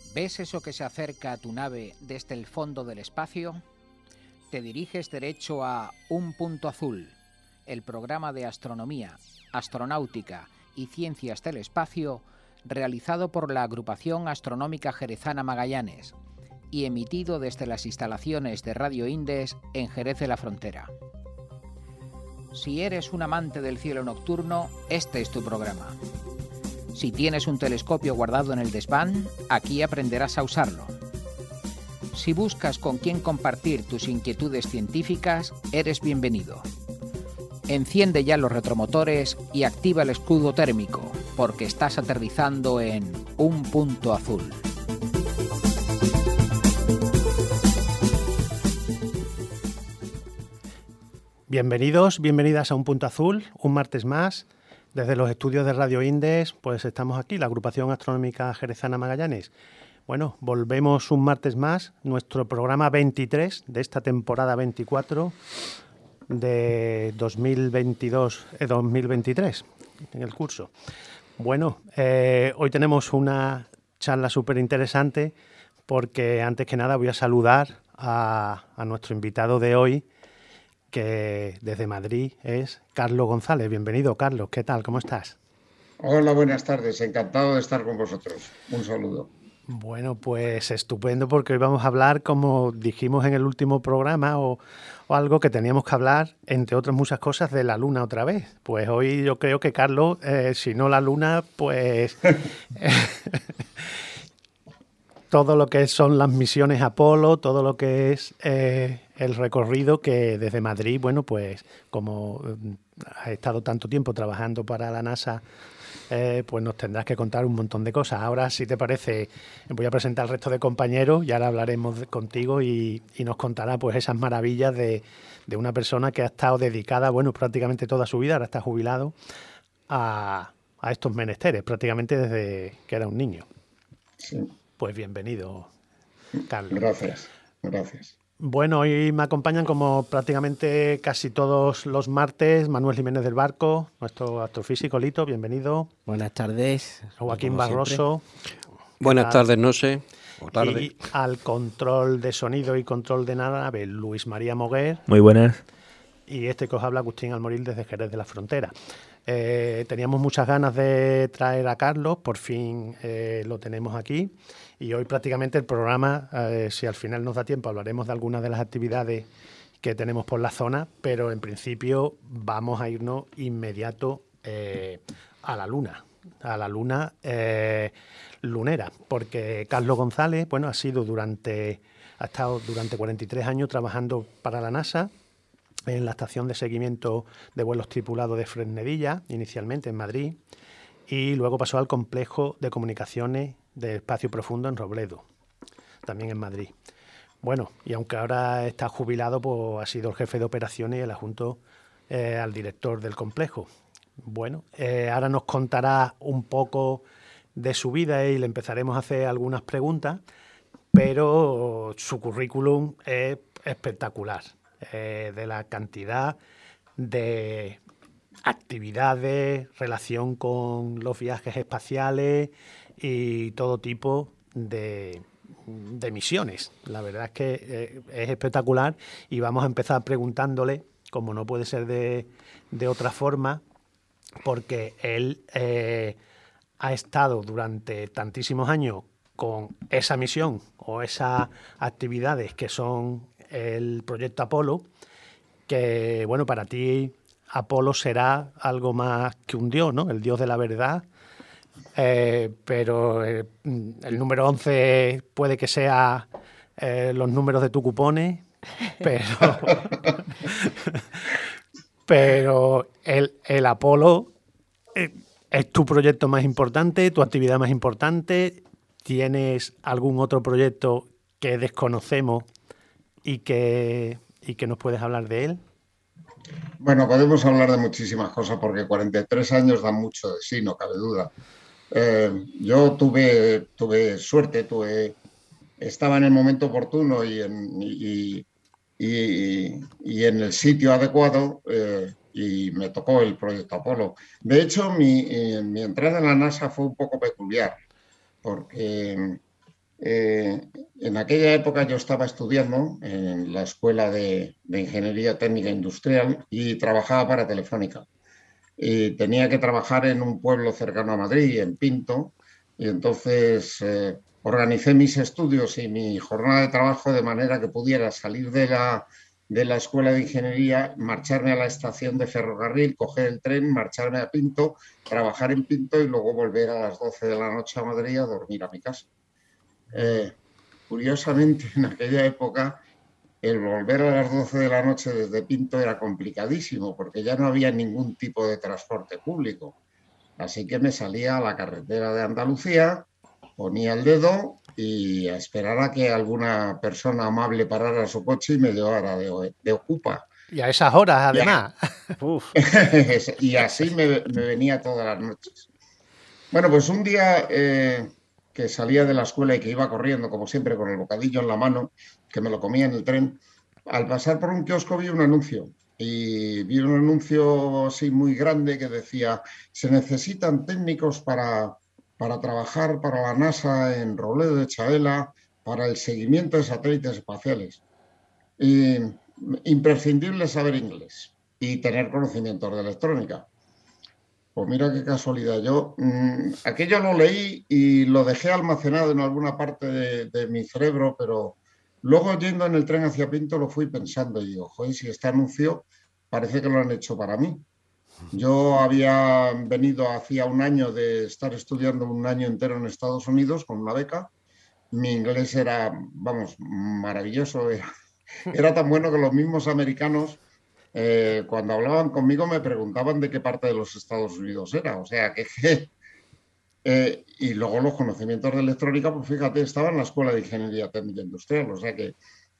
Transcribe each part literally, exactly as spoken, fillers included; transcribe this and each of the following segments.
¿Ves eso que se acerca a tu nave desde el fondo del espacio? Te diriges derecho a Un Punto Azul, el programa de astronomía, astronáutica y ciencias del espacio realizado por la Agrupación Astronómica Jerezana Magallanes y emitido desde las instalaciones de Radio Indes en Jerez de la Frontera. Si eres un amante del cielo nocturno, este es tu programa. Si tienes un telescopio guardado en el desván, aquí aprenderás a usarlo. Si buscas con quién compartir tus inquietudes científicas, eres bienvenido. Enciende ya los retromotores y activa el escudo térmico, porque estás aterrizando en Un Punto Azul. Bienvenidos, bienvenidas a Un Punto Azul, un martes más. Desde los estudios de Radio Indes, pues estamos aquí, la Agrupación Astronómica Jerezana Magallanes. Bueno, volvemos un martes más, nuestro programa veintitrés de esta temporada veinticuatro de dos mil veintidós dos mil veintitrés, en el curso. Bueno, eh, hoy tenemos una charla súper interesante porque antes que nada voy a saludar a, a nuestro invitado de hoy, que desde Madrid es Carlos González. Bienvenido, Carlos. ¿Qué tal? ¿Cómo estás? Hola, buenas tardes. Encantado de estar con vosotros. Un saludo. Bueno, pues estupendo, porque hoy vamos a hablar, como dijimos en el último programa, o, o algo que teníamos que hablar, entre otras muchas cosas, de la Luna otra vez. Pues hoy yo creo que, Carlos, eh, si no la Luna, pues todo lo que son las misiones Apolo, todo lo que es eh, el recorrido que desde Madrid, bueno, pues como has estado tanto tiempo trabajando para la NASA, eh, pues nos tendrás que contar un montón de cosas. Ahora, si te parece, voy a presentar al resto de compañeros y ahora hablaremos de, contigo y, y nos contará pues esas maravillas de, de una persona que ha estado dedicada, bueno, prácticamente toda su vida, ahora está jubilado, a, a estos menesteres, prácticamente desde que era un niño. Sí. Pues bienvenido, Carlos. Gracias, gracias. Bueno, hoy me acompañan como prácticamente casi todos los martes Manuel Jiménez del Barco, nuestro astrofísico. Lito, bienvenido. Buenas tardes. Joaquín Barroso. Buenas tardes, no sé. O tarde. Y al control de sonido y control de nave, Luis María Moguer. Muy buenas. Y este que os habla, Agustín Almoril, desde Jerez de la Frontera. Eh, teníamos muchas ganas de traer a Carlos, por fin eh, lo tenemos aquí. Y hoy prácticamente el programa, eh, si al final nos da tiempo, hablaremos de algunas de las actividades que tenemos por la zona, pero en principio vamos a irnos inmediato eh, a la Luna, a la Luna eh, lunera, porque Carlos González, bueno, ha sido durante, ha estado durante cuarenta y tres años trabajando para la NASA en la estación de seguimiento de vuelos tripulados de Fresnedilla, inicialmente en Madrid, y luego pasó al complejo de comunicaciones de espacio profundo en Robledo, también en Madrid. Bueno, y aunque ahora está jubilado, pues ha sido el jefe de operaciones y el adjunto eh, al director del complejo. Bueno, eh, ahora nos contará un poco de su vida y le empezaremos a hacer algunas preguntas, pero su currículum es espectacular, eh, de la cantidad de actividades, relación con los viajes espaciales y todo tipo de, de misiones. La verdad es que eh, es espectacular y vamos a empezar preguntándole, como no puede ser de, de otra forma, porque él eh, ha estado durante tantísimos años con esa misión o esas actividades que son el proyecto Apolo, que bueno, para ti Apolo será algo más que un dios, ¿no? El dios de la verdad. Eh, pero eh, el número once puede que sea eh, los números de tu cupones, pero, pero el, el Apolo eh, es tu proyecto más importante, tu actividad más importante. ¿Tienes algún otro proyecto que desconocemos y que, y que nos puedes hablar de él? Bueno, podemos hablar de muchísimas cosas porque cuarenta y tres años dan mucho de sí, no cabe duda. Eh, yo tuve, tuve suerte, tuve, estaba en el momento oportuno y en, y, y, y en el sitio adecuado eh, y me tocó el proyecto Apolo. De hecho, mi, eh, mi entrada en la NASA fue un poco peculiar porque Eh, en aquella época yo estaba estudiando en la Escuela de, de Ingeniería Técnica Industrial y trabajaba para Telefónica. Y tenía que trabajar en un pueblo cercano a Madrid, en Pinto, y entonces eh, organicé mis estudios y mi jornada de trabajo de manera que pudiera salir de la, de la Escuela de Ingeniería, marcharme a la estación de ferrocarril, coger el tren, marcharme a Pinto, trabajar en Pinto y luego volver a las doce de la noche a Madrid a dormir a mi casa. Eh, curiosamente, en aquella época, el volver a las doce de la noche desde Pinto era complicadísimo porque ya no había ningún tipo de transporte público. Así que me salía a la carretera de Andalucía, ponía el dedo y a esperar a que alguna persona amable parara su coche y me llevara de, de Ocupa. Y a esas horas, además. Y, y así me, me venía todas las noches. Bueno, pues un día... Eh, que salía de la escuela y que iba corriendo, como siempre, con el bocadillo en la mano, que me lo comía en el tren, al pasar por un kiosco vi un anuncio. Y vi un anuncio así muy grande que decía, se necesitan técnicos para, para trabajar para la NASA en Robledo de Chavela, para el seguimiento de satélites espaciales. Y, imprescindible saber inglés y tener conocimientos de electrónica. Pues mira qué casualidad. Yo mmm, aquello lo leí y lo dejé almacenado en alguna parte de, de mi cerebro, pero luego yendo en el tren hacia Pinto lo fui pensando y digo, joder, si este anuncio parece que lo han hecho para mí. Yo había venido hacía un año de estar estudiando un año entero en Estados Unidos con una beca. Mi inglés era, vamos, maravilloso. Era, era tan bueno que los mismos americanos... Eh, cuando hablaban conmigo me preguntaban de qué parte de los Estados Unidos era, o sea que... Eh, y luego los conocimientos de electrónica, pues fíjate, estaba en la Escuela de Ingeniería Técnica Industrial, o sea que...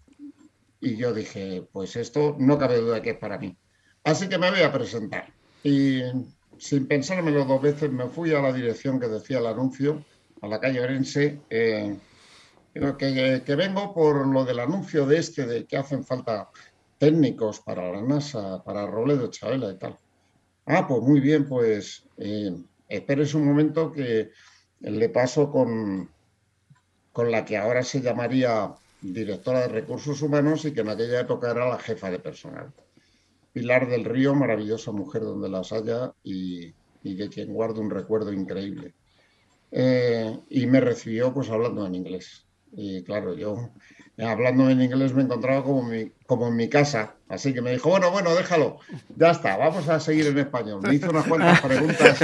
Y yo dije, pues esto no cabe duda que es para mí. Así que me voy a presentar. Y sin pensármelo dos veces me fui a la dirección que decía el anuncio, a la calle Orense, eh, que, que vengo por lo del anuncio de este, de que hacen falta... técnicos para la NASA, para Robledo de Chavela y tal. Ah, pues muy bien, pues eh, espérese un momento que le paso con, con la que ahora se llamaría directora de Recursos Humanos y que en aquella época era la jefa de personal. Pilar del Río, maravillosa mujer donde las haya y, y de quien guardo un recuerdo increíble. Eh, y me recibió pues hablando en inglés. Y claro, yo hablando en inglés me encontraba como, mi, como en mi casa. Así que me dijo, bueno, bueno, déjalo. Ya está, vamos a seguir en español. Me hizo unas cuantas preguntas.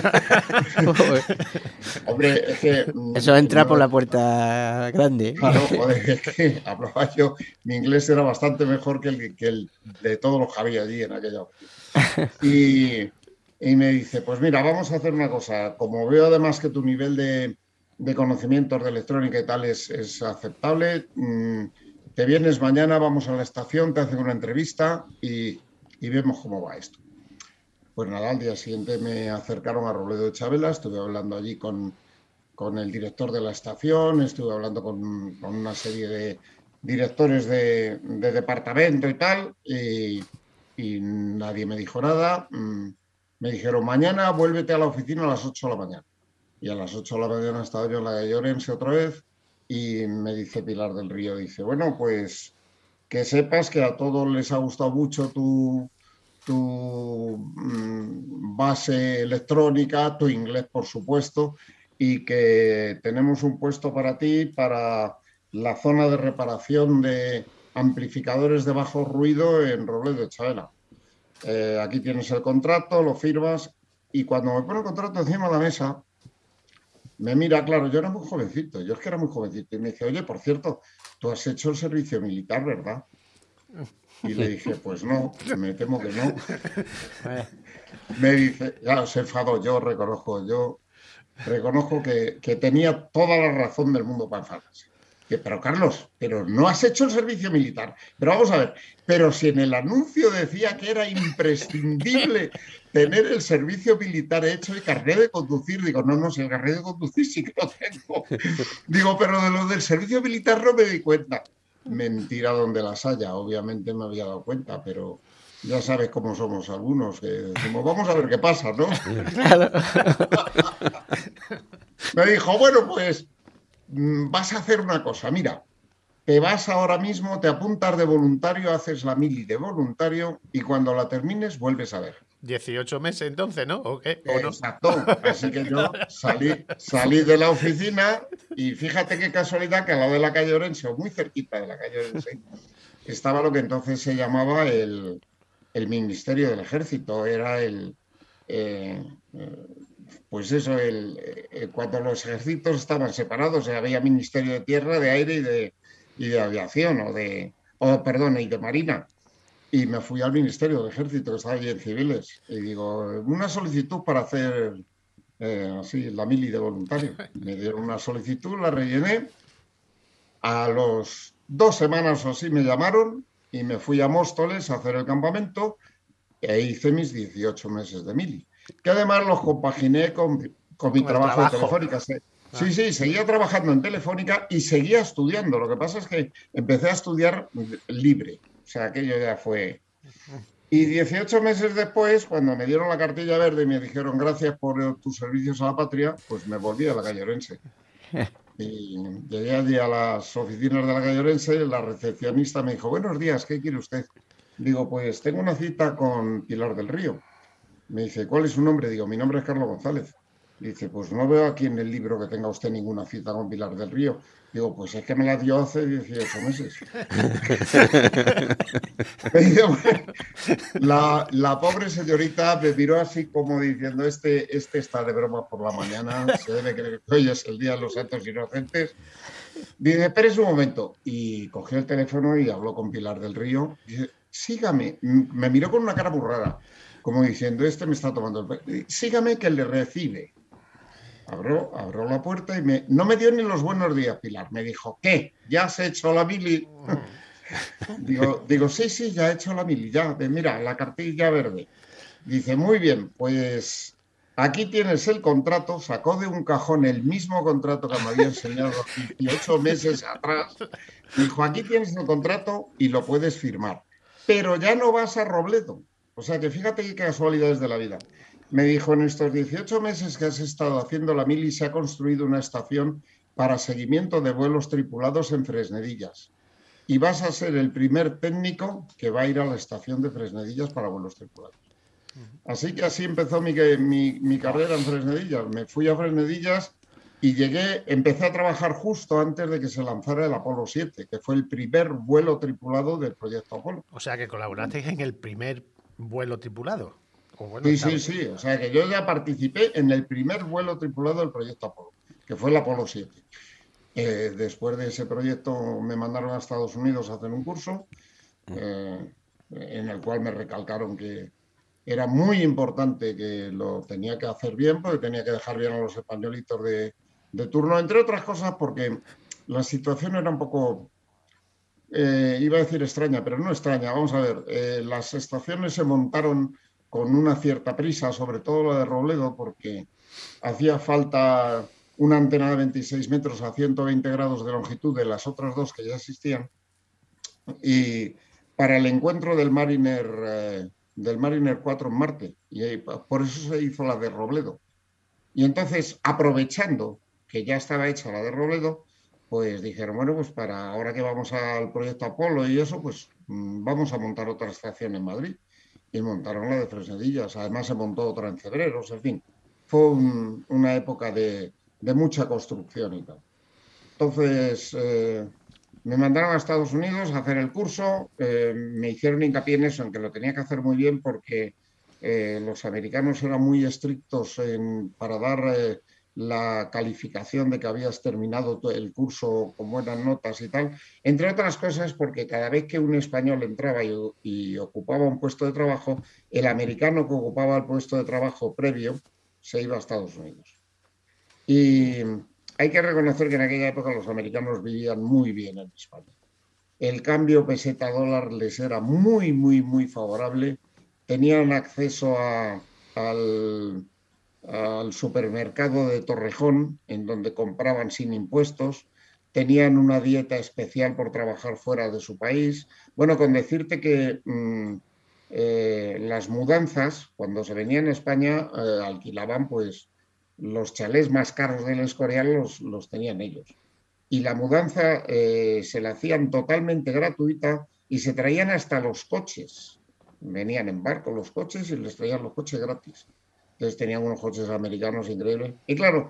Hombre, es que... Eso entra no, por la puerta grande. Claro, joder, es que hablaba yo... Mi inglés era bastante mejor que el, que el de todos los que había allí en aquella... Y, y me dice, pues mira, vamos a hacer una cosa. Como veo además que tu nivel de... de conocimientos de electrónica y tal es, es aceptable. Te vienes mañana, vamos a la estación, te hacen una entrevista y, y vemos cómo va esto. Pues nada, al día siguiente me acercaron a Robledo de Chavela, estuve hablando allí con, con el director de la estación, estuve hablando con, con una serie de directores de, de departamento y tal, y, y nadie me dijo nada. Me dijeron, mañana vuélvete a la oficina a las ocho de la mañana. Y a las ocho de la mañana estaba yo en la calle Orense otra vez y me dice Pilar del Río, dice, bueno, pues que sepas que a todos les ha gustado mucho tu, tu mmm, base electrónica, tu inglés, por supuesto, y que tenemos un puesto para ti para la zona de reparación de amplificadores de bajo ruido en Robledo de Chavela. Eh, aquí tienes el contrato, lo firmas y cuando me pone el contrato encima de la mesa, me mira, claro, yo era muy jovencito, yo es que era muy jovencito, y me dice, oye, por cierto, tú has hecho el servicio militar, ¿verdad? Y le dije, pues no, me temo que no. Me dice, claro, se enfadó, yo reconozco, yo reconozco que, que tenía toda la razón del mundo para enfadarse. Pero Carlos, pero no has hecho el servicio militar. Pero vamos a ver, pero si en el anuncio decía que era imprescindible tener el servicio militar hecho y carnet de conducir, digo, no, no, si el carnet de conducir sí que lo tengo. Digo, pero de lo del servicio militar no me di cuenta. Mentira donde las haya, obviamente me había dado cuenta, pero ya sabes cómo somos algunos, que decimos, vamos a ver qué pasa, ¿no? Claro. Me dijo, bueno, pues vas a hacer una cosa, mira, te vas ahora mismo, te apuntas de voluntario, haces la mili de voluntario y cuando la termines vuelves a ver. dieciocho meses entonces, ¿no? ¿O qué? ¿O no? Exacto. Así que yo salí, salí de la oficina y fíjate qué casualidad que al lado de la calle Orense, o muy cerquita de la calle Orense, estaba lo que entonces se llamaba el, el Ministerio del Ejército. Era el... Eh, eh, pues eso, el, eh, cuando los ejércitos estaban separados, había Ministerio de Tierra, de Aire y de, y de Aviación, o de... O, perdón, y de Marina. Y me fui al Ministerio del Ejército, que estaba allí en Civiles, y digo, una solicitud para hacer eh, así la mili de voluntario. Me dieron una solicitud, la rellené. A los dos semanas o así me llamaron y me fui a Móstoles a hacer el campamento e hice mis dieciocho meses de mili, que además los compaginé con, con mi Con el trabajo, trabajo. de Telefónica. Sí, sí, seguía trabajando en Telefónica y seguía estudiando. Lo que pasa es que empecé a estudiar libre. O sea, aquello ya fue... Y dieciocho meses después, cuando me dieron la cartilla verde y me dijeron gracias por tus servicios a la patria, pues me volví a la calle Orense. Y llegué allí a las oficinas de la calle Orense y la recepcionista me dijo, buenos días, ¿qué quiere usted? Digo, pues tengo una cita con Pilar del Río. Me dice, ¿cuál es su nombre? Digo, mi nombre es Carlos González. Dice, pues no veo aquí en el libro que tenga usted ninguna cita con Pilar del Río. Digo, pues es que me la dio hace dieciocho meses. la, la pobre señorita me miró así como diciendo, este, este está de broma por la mañana, se debe creer que hoy es el Día de los Santos Inocentes. Dice, espérese un momento. Y cogió el teléfono y habló con Pilar del Río. Dice, sígame. Me miró con una cara muy rara, como diciendo, este me está tomando el... Sígame que le recibe. Abrió, abrió la puerta y me, no me dio ni los buenos días, Pilar. Me dijo, ¿qué? ¿Ya has hecho la mili? digo, digo, sí, sí, ya he hecho la mili. Ya, mira, la cartilla verde. Dice, muy bien, pues aquí tienes el contrato. Sacó de un cajón el mismo contrato que me había enseñado dieciocho meses atrás. Dijo, aquí tienes el contrato y lo puedes firmar. Pero ya no vas a Robledo. O sea que fíjate qué casualidades de la vida. Me dijo, en estos dieciocho meses que has estado haciendo la mili se ha construido una estación para seguimiento de vuelos tripulados en Fresnedillas. Y vas a ser el primer técnico que va a ir a la estación de Fresnedillas para vuelos tripulados. Así que así empezó mi, mi, mi carrera en Fresnedillas. Me fui a Fresnedillas y llegué, empecé a trabajar justo antes de que se lanzara el Apolo siete, que fue el primer vuelo tripulado del proyecto Apolo. O sea que colaborasteis en el primer vuelo tripulado. Bueno, sí, sí, sí. O sea que yo ya participé en el primer vuelo tripulado del proyecto Apolo, que fue el Apolo siete. Eh, después de ese proyecto me mandaron a Estados Unidos a hacer un curso eh, en el cual me recalcaron que era muy importante, que lo tenía que hacer bien, porque tenía que dejar bien a los españolitos de, de turno, entre otras cosas porque la situación era un poco... Eh, iba a decir extraña, pero no extraña. Vamos a ver, eh, las estaciones se montaron con una cierta prisa, sobre todo la de Robledo, porque hacía falta una antena de veintiséis metros a ciento veinte grados de longitud de las otras dos que ya existían. Y para el encuentro del Mariner, eh, del Mariner cuatro en Marte, y por eso se hizo la de Robledo. Y entonces, aprovechando que ya estaba hecha la de Robledo, pues dijeron, bueno, pues para ahora que vamos al proyecto Apolo y eso, pues mmm, vamos a montar otra estación en Madrid. Y montaron la de Fresnedillas. Además se montó otra en Cebreros, en fin. Fue un, una época de, de mucha construcción y tal. Entonces, eh, me mandaron a Estados Unidos a hacer el curso. Eh, me hicieron hincapié en eso, en que lo tenía que hacer muy bien porque eh, los americanos eran muy estrictos en, para dar... Eh, la calificación de que habías terminado el curso con buenas notas y tal, entre otras cosas porque cada vez que un español entraba y, y ocupaba un puesto de trabajo, el americano que ocupaba el puesto de trabajo previo se iba a Estados Unidos. Y hay que reconocer que en aquella época los americanos vivían muy bien en España. El cambio peseta-dólar les era muy, muy, muy favorable. Tenían acceso a, al... al supermercado de Torrejón, en donde compraban sin impuestos, tenían una dieta especial por trabajar fuera de su país. Bueno, con decirte que mmm, eh, las mudanzas, cuando se venían a España, eh, alquilaban pues los chalés más caros del Escorial, los, los tenían ellos. y la mudanza eh, se la hacían totalmente gratuita y se traían hasta los coches. Venían en barco los coches y les traían los coches gratis. Entonces tenían unos coches americanos increíbles. Y claro,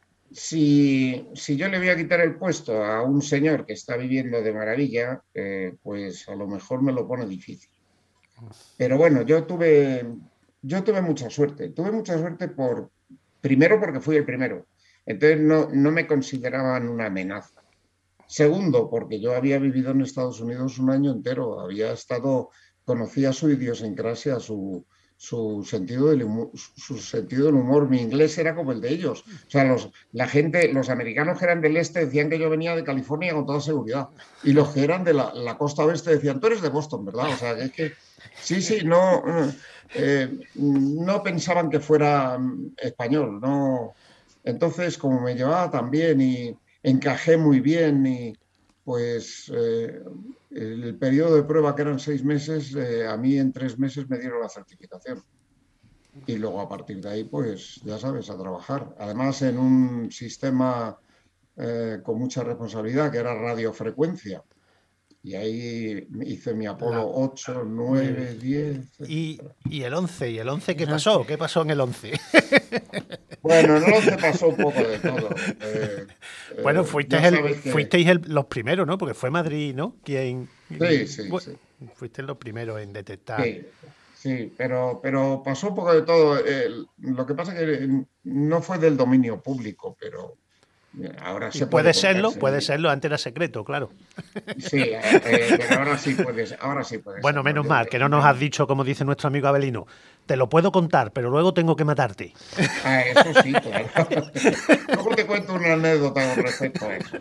si, si yo le voy a quitar el puesto a un señor que está viviendo de maravilla, eh, pues a lo mejor me lo pone difícil. Pero bueno, yo tuve, yo tuve mucha suerte. Tuve mucha suerte por, primero porque fui el primero. Entonces no, no me consideraban una amenaza. Segundo, porque yo había vivido en Estados Unidos un año entero. Había estado, conocía su idiosincrasia, su, su, sentido del humor, su sentido del humor. Mi inglés era como el de ellos. O sea, los, la gente, los americanos que eran del este decían que yo venía de California con toda seguridad. Y los que eran de la, la costa oeste decían, tú eres de Boston, ¿verdad? O sea, que es que sí, sí, no, eh, no pensaban que fuera español, no. Entonces, como me llevaba tan bien y encajé muy bien, y pues eh, el periodo de prueba, que eran seis meses, eh, a mí en tres meses me dieron la certificación. Y luego a partir de ahí, pues ya sabes, a trabajar. Además, en un sistema eh, con mucha responsabilidad, que era radiofrecuencia. Y ahí hice mi Apolo ocho, nueve, diez... ¿Y, y el once? ¿Y el once qué pasó? ¿Qué pasó en el once? Bueno, en el once pasó un poco de todo. Eh, bueno, eh, fuisteis, ya el, sabes que... fuisteis el, los primeros, ¿no? Porque fue Madrid, ¿no? Quien... Sí, sí, bueno, sí. Fuisteis los primeros en detectar. Sí, sí, pero, pero pasó un poco de todo. Eh, lo que pasa es que no fue del dominio público, pero... Ahora se puede, puede serlo, contar, puede sí. serlo, antes era secreto, claro. Sí, eh, pero ahora sí puede ser. Ahora sí puede bueno, ser, menos ¿no? mal, que no nos has dicho, como dice nuestro amigo Abelino, te lo puedo contar, pero luego tengo que matarte. Ah, eso sí, claro. Luego te cuento una anécdota con respecto a eso.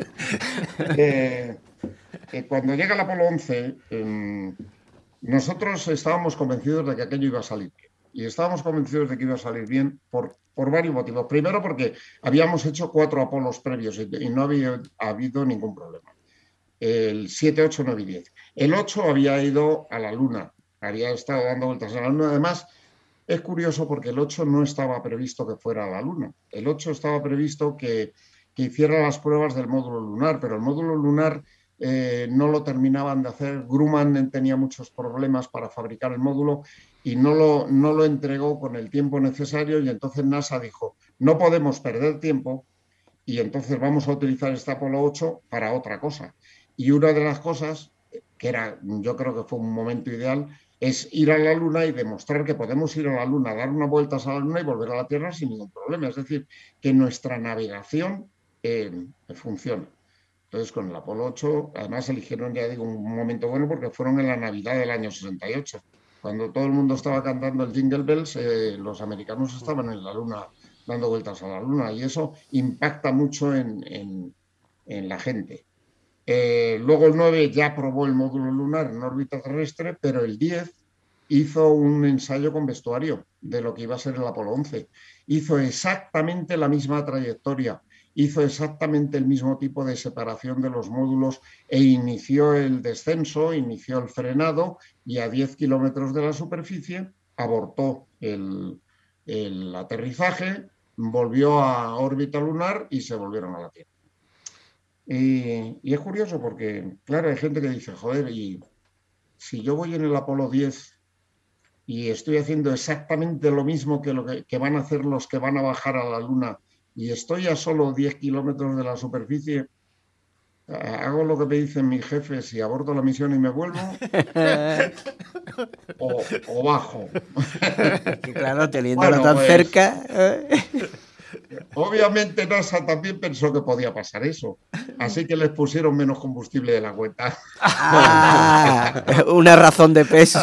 Eh, eh, cuando llega el Apolo once, eh, nosotros estábamos convencidos de que aquello iba a salir bien. Y estábamos convencidos de que iba a salir bien por, por varios motivos. Primero, porque habíamos hecho cuatro Apolos previos y, y no había habido ningún problema. El siete, ocho, nueve y diez. El ocho había ido a la Luna, había estado dando vueltas a la Luna. Además, es curioso porque el ocho no estaba previsto que fuera a la Luna. El ocho estaba previsto que, que hiciera las pruebas del módulo lunar, pero el módulo lunar eh, no lo terminaban de hacer. Grumman tenía muchos problemas para fabricar el módulo y no lo, no lo entregó con el tiempo necesario, y entonces NASA dijo, no podemos perder tiempo y entonces vamos a utilizar este Apolo ocho para otra cosa. Y una de las cosas, que era, yo creo que fue un momento ideal, es ir a la Luna y demostrar que podemos ir a la Luna, dar unas vueltas a la Luna y volver a la Tierra sin ningún problema. Es decir, que nuestra navegación eh, funciona. Entonces, con el Apolo ocho, además eligieron, ya digo, un momento bueno porque fueron en la Navidad del año sesenta y ocho. Cuando todo el mundo estaba cantando el Jingle Bells, eh, los americanos estaban en la Luna, dando vueltas a la Luna, y eso impacta mucho en, en, en la gente. Eh, luego el nueve ya probó el módulo lunar en órbita terrestre, pero el diez hizo un ensayo con vestuario de lo que iba a ser el Apolo once. Hizo exactamente la misma trayectoria, hizo exactamente el mismo tipo de separación de los módulos e inició el descenso, inició el frenado, y a diez kilómetros de la superficie abortó el, el aterrizaje, volvió a órbita lunar y se volvieron a la Tierra. Y, y es curioso porque, claro, hay gente que dice, joder, y si yo voy en el Apolo diez y estoy haciendo exactamente lo mismo que, lo que, que van a hacer los que van a bajar a la Luna, y estoy a solo diez kilómetros de la superficie, ¿hago lo que me dicen mis jefes y aborto la misión y me vuelvo? o, o bajo. Claro, teniéndolo bueno, tan pues, cerca... ¿eh? Obviamente NASA también pensó que podía pasar eso, así que les pusieron menos combustible de la cuenta. Ah, una razón de peso.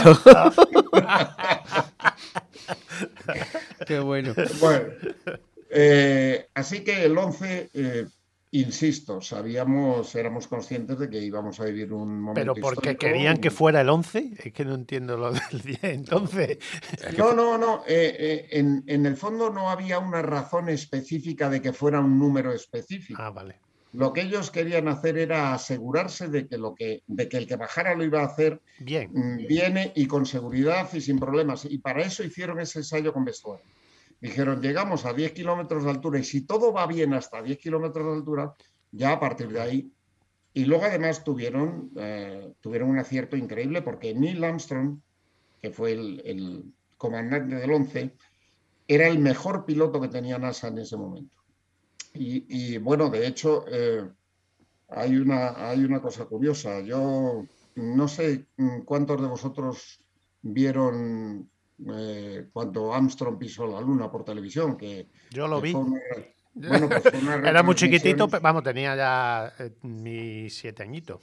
Qué bueno. Bueno, eh, así que el once, eh, insisto, sabíamos, éramos conscientes de que íbamos a vivir un momento Pero porque histórico. querían que fuera el once, es que no entiendo lo del diez, entonces. No, no, no, eh, eh, en, en el fondo no había una razón específica de que fuera un número específico. Ah, vale. Lo que ellos querían hacer era asegurarse de que, lo que, de que el que bajara lo iba a hacer bien, bien y con seguridad y sin problemas. Y para eso hicieron ese ensayo con vestuario. Dijeron, llegamos a diez kilómetros de altura y si todo va bien hasta diez kilómetros de altura, ya a partir de ahí. Y luego además tuvieron, eh, tuvieron un acierto increíble porque Neil Armstrong, que fue el, el comandante del once, era el mejor piloto que tenía NASA en ese momento. Y, y bueno, de hecho, eh, hay, una, hay una cosa curiosa. Yo no sé cuántos de vosotros vieron eh, cuando Armstrong pisó la Luna por televisión. Que, Yo lo que vi. fue una, bueno, pues fue una Era muy chiquitito, retransmisión. pero vamos, tenía ya eh, mis siete añitos.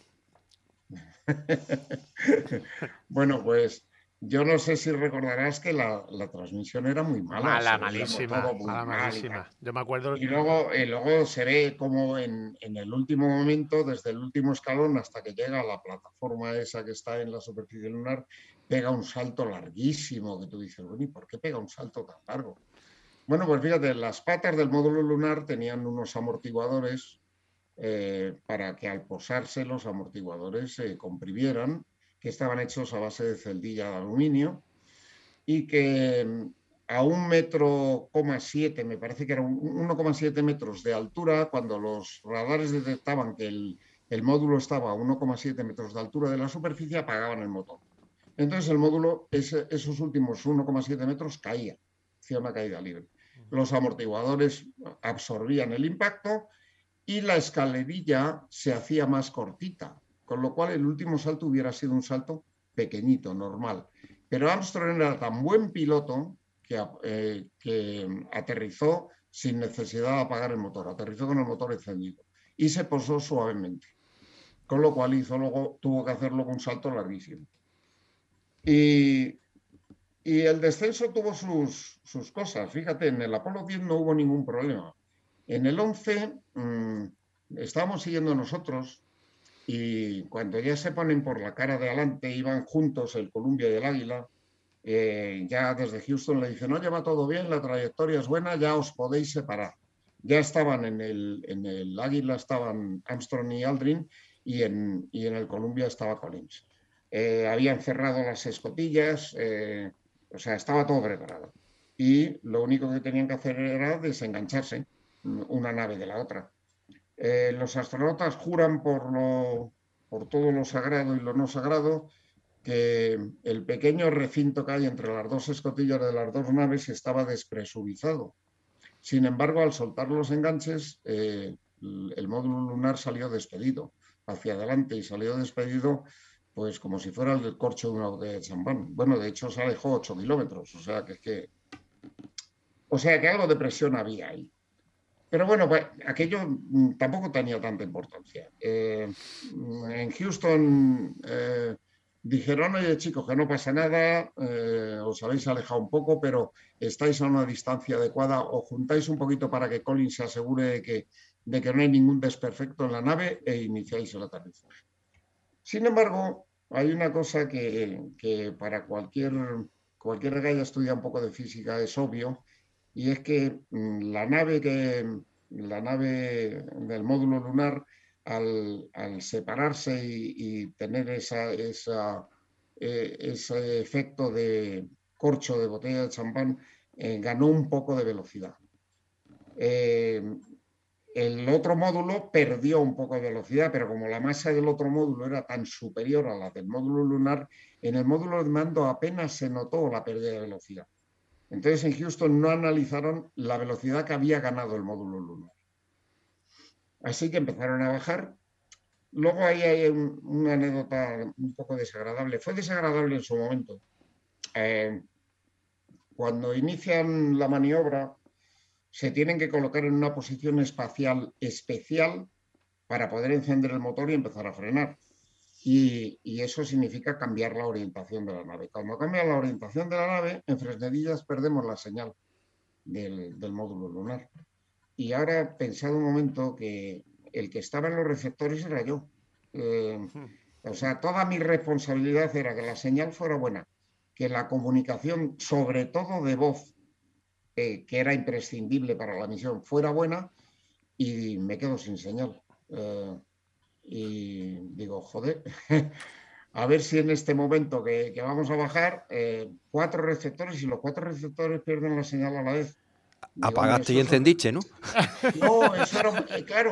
Bueno, pues yo no sé si recordarás que la, la transmisión era muy mala. Mala, se veía malísima, todo muy mala, mal y malísima. tal. Yo me acuerdo. Y luego, y luego se ve como en, en el último momento, desde el último escalón hasta que llega a la plataforma esa que está en la superficie lunar, pega un salto larguísimo que tú dices, bueno, ¿y por qué pega un salto tan largo? Bueno, pues fíjate, las patas del módulo lunar tenían unos amortiguadores eh, para que al posarse los amortiguadores se comprimieran, que estaban hechos a base de celdilla de aluminio y que a un metro coma siete, me parece que era uno coma siete metros de altura, cuando los radares detectaban que el, el módulo estaba a uno coma siete metros de altura de la superficie, apagaban el motor. Entonces el módulo, ese, esos últimos uno coma siete metros, caía, hacía una caída libre. Los amortiguadores absorbían el impacto y la escalerilla se hacía más cortita, con lo cual el último salto hubiera sido un salto pequeñito, normal. Pero Armstrong era tan buen piloto que, eh, que aterrizó sin necesidad de apagar el motor, aterrizó con el motor encendido y se posó suavemente, con lo cual hizo luego, tuvo que hacer luego un salto larguísimo. Y, y el descenso tuvo sus, sus cosas. Fíjate, en el Apolo diez no hubo ningún problema. En el once mmm, estábamos siguiendo nosotros y cuando ya se ponen por la cara de adelante, iban juntos el Columbia y el Águila, eh, ya desde Houston le dicen, oye, va todo bien, la trayectoria es buena, ya os podéis separar. Ya estaban en el, en el Águila, estaban Armstrong y Aldrin, y en, y en el Columbia estaba Collins. Eh, habían cerrado las escotillas, eh, o sea, estaba todo preparado. Y lo único que tenían que hacer era desengancharse una nave de la otra. Eh, los astronautas juran por, lo, por todo lo sagrado y lo no sagrado que el pequeño recinto que hay entre las dos escotillas de las dos naves estaba despresurizado. Sin embargo, al soltar los enganches, eh, el módulo lunar salió despedido hacia adelante y salió despedido pues como si fuera el corcho de una botella de champán. Bueno, de hecho se alejó ocho kilómetros, o sea que es que... O sea que algo de presión había ahí. Pero bueno, pues aquello tampoco tenía tanta importancia. Eh, en Houston eh, dijeron, oye chicos, que no pasa nada, eh, os habéis alejado un poco, pero estáis a una distancia adecuada, os juntáis un poquito para que Collins se asegure de que, de que no hay ningún desperfecto en la nave e iniciáis el aterrizaje. Sin embargo, hay una cosa que, que para cualquier, cualquier que haya estudiado un poco de física es obvio, y es que la nave, que, la nave del módulo lunar, al, al separarse y, y tener esa, esa, eh, ese efecto de corcho de botella de champán, eh, ganó un poco de velocidad. Eh, el otro módulo perdió un poco de velocidad, pero como la masa del otro módulo era tan superior a la del módulo lunar, en el módulo de mando apenas se notó la pérdida de velocidad. Entonces en Houston no analizaron la velocidad que había ganado el módulo lunar. Así que empezaron a bajar. Luego ahí hay un, una anécdota un poco desagradable. Fue desagradable en su momento. Eh, cuando inician la maniobra, se tienen que colocar en una posición espacial especial para poder encender el motor y empezar a frenar. Y, y eso significa cambiar la orientación de la nave. Cuando cambia la orientación de la nave, en Fresnedillas perdemos la señal del, del módulo lunar. Y ahora pensad un momento que el que estaba en los receptores era yo. Eh, o sea, toda mi responsabilidad era que la señal fuera buena, que la comunicación, sobre todo de voz, eh, que era imprescindible para la misión, fuera buena, y me quedo sin señal. Eh, y digo, joder, a ver si en este momento que, que vamos a bajar, eh, cuatro receptores y los cuatro receptores pierden la señal a la vez. Digo, apagaste y encendiche, ¿no? No, eso era, eh, claro,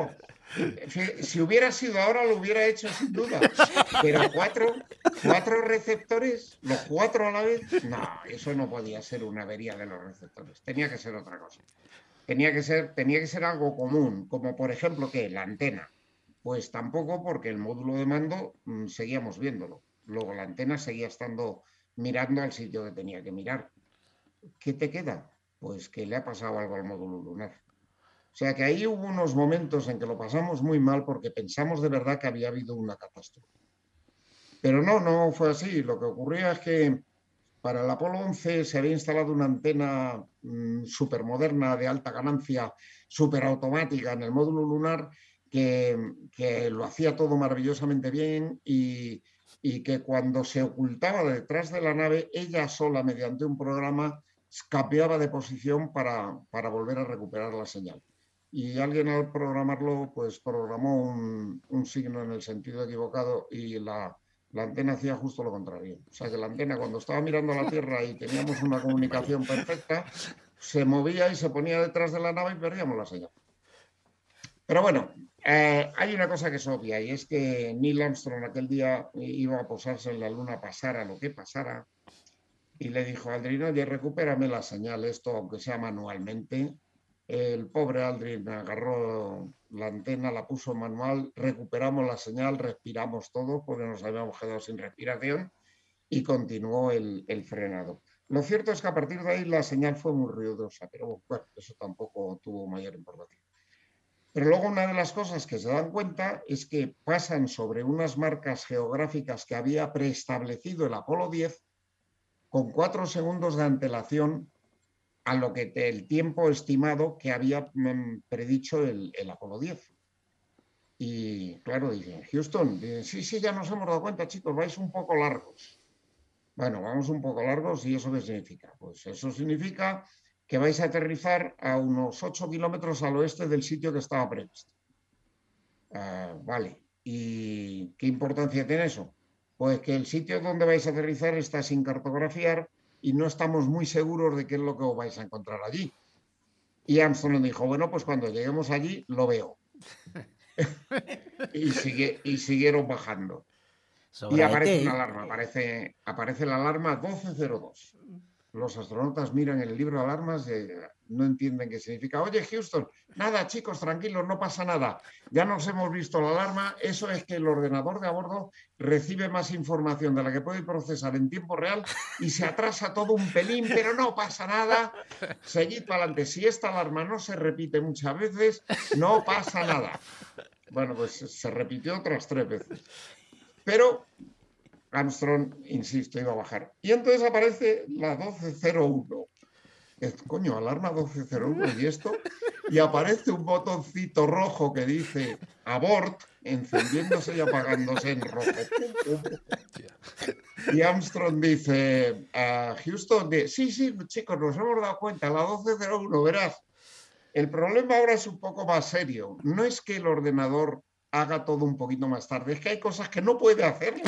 Si hubiera sido ahora, lo hubiera hecho sin duda. Pero cuatro, cuatro receptores, los cuatro a la vez, no, eso no podía ser una avería de los receptores. Tenía que ser otra cosa. Tenía que ser, tenía que ser algo común, como por ejemplo, ¿qué? La antena. Pues tampoco, porque el módulo de mando mmm, seguíamos viéndolo. Luego la antena seguía estando mirando al sitio que tenía que mirar. ¿Qué te queda? Pues que le ha pasado algo al módulo lunar. O sea que ahí hubo unos momentos en que lo pasamos muy mal porque pensamos de verdad que había habido una catástrofe. Pero no, no fue así. Lo que ocurría es que para el Apolo once se había instalado una antena mmm, súper moderna, de alta ganancia, súper automática en el módulo lunar, que, que lo hacía todo maravillosamente bien y, y que cuando se ocultaba detrás de la nave, ella sola, mediante un programa, cambiaba de posición para, para volver a recuperar la señal. Y alguien al programarlo, pues programó un, un signo en el sentido equivocado y la, la antena hacía justo lo contrario. O sea que la antena, cuando estaba mirando a la Tierra y teníamos una comunicación perfecta, se movía y se ponía detrás de la nave y perdíamos la señal. Pero bueno, eh, hay una cosa que es obvia y es que Neil Armstrong aquel día iba a posarse en la Luna, pasara lo que pasara, y le dijo a Aldrin, oye, recupérame la señal, esto aunque sea manualmente. El pobre Aldrin agarró la antena, la puso manual, recuperamos la señal, respiramos todo porque nos habíamos quedado sin respiración y continuó el, el frenado. Lo cierto es que a partir de ahí la señal fue muy ruidosa, pero bueno, eso tampoco tuvo mayor importancia. Pero luego una de las cosas que se dan cuenta es que pasan sobre unas marcas geográficas que había preestablecido el Apolo diez con cuatro segundos de antelación a lo que te, el tiempo estimado que había mm, predicho el, el Apolo diez. Y claro, dicen, Houston, dicen, sí, sí, ya nos hemos dado cuenta, chicos, vais un poco largos. Bueno, vamos un poco largos, ¿y eso qué significa? Pues eso significa que vais a aterrizar a unos ocho kilómetros al oeste del sitio que estaba previsto. Uh, vale, ¿y qué importancia tiene eso? Pues que el sitio donde vais a aterrizar está sin cartografiar y no estamos muy seguros de qué es lo que os vais a encontrar allí. Y Armstrong dijo, bueno, pues cuando lleguemos allí lo veo. y, sigue, y siguieron bajando. Sobrete. Y aparece una alarma, aparece, aparece la alarma doce cero dos. Los astronautas miran el libro de alarmas y no entienden qué significa. Oye, Houston, nada, chicos, tranquilos, no pasa nada. Ya nos hemos visto la alarma. Eso es que el ordenador de a bordo recibe más información de la que puede procesar en tiempo real y se atrasa todo un pelín, pero no pasa nada. Seguid para adelante. Si esta alarma no se repite muchas veces, no pasa nada. Bueno, pues se repitió otras tres veces. Pero Armstrong, insisto, iba a bajar. Y entonces aparece la doce cero uno. Coño, alarma doce cero uno y esto. Y aparece un botoncito rojo que dice abort, encendiéndose y apagándose en rojo. Y Armstrong dice a Houston, de, sí, sí, chicos, nos hemos dado cuenta, la doce cero uno, verás. El problema ahora es un poco más serio. No es que el ordenador haga todo un poquito más tarde, es que hay cosas que no puede hacerlo.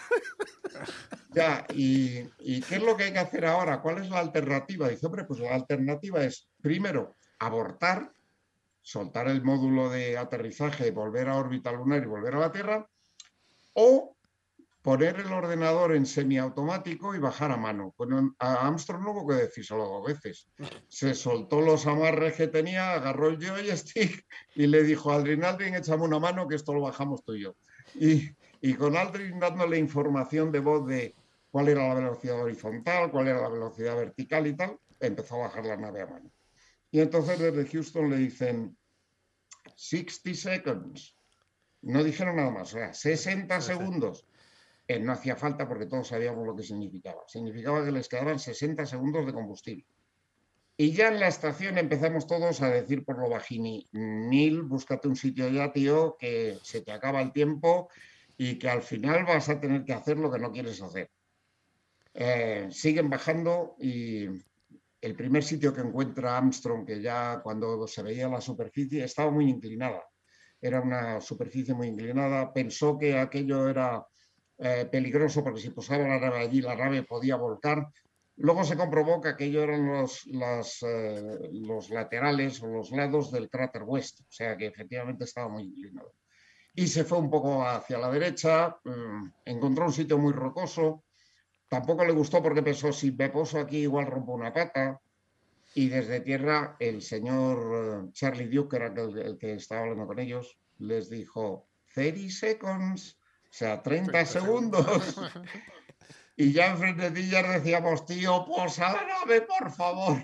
Ya, y, ¿y qué es lo que hay que hacer ahora? ¿Cuál es la alternativa? Dice, hombre, pues la alternativa es, primero, abortar, soltar el módulo de aterrizaje, volver a órbita lunar y volver a la Tierra, o poner el ordenador en semiautomático y bajar a mano. Bueno, a Armstrong no hubo que decírselo dos veces. Se soltó los amarres que tenía, agarró el joystick y le dijo a Aldrin, Aldrin, échame una mano que esto lo bajamos tú y yo. Y, y con Aldrin dándole información de voz de cuál era la velocidad horizontal, cuál era la velocidad vertical y tal, empezó a bajar la nave a mano. Y entonces desde Houston le dicen sixty seconds. No dijeron nada más, o sea, sesenta segundos. Eh, no hacía falta porque todos sabíamos lo que significaba. Significaba que les quedaban sesenta segundos de combustible. Y ya en la estación empezamos todos a decir por lo bajini, Neil, búscate un sitio ya, tío, que se te acaba el tiempo y que al final vas a tener que hacer lo que no quieres hacer. Eh, siguen bajando y el primer sitio que encuentra Armstrong, que ya cuando se veía la superficie, estaba muy inclinada. Era una superficie muy inclinada. Pensó que aquello era eh, peligroso porque si posaba la nave allí, la nave podía volcar. Luego se comprobó que aquello eran los, las, eh, los laterales o los lados del cráter West, o sea que efectivamente estaba muy inclinado. Y se fue un poco hacia la derecha, eh, encontró un sitio muy rocoso, tampoco le gustó porque pensó, si me poso aquí igual rompo una pata, y desde tierra el señor eh, Charlie Duke, que era el, el que estaba hablando con ellos, les dijo, thirty seconds, o sea, treinta segundos. Y ya en Fresnedillas decíamos, tío, posa la nave, por favor.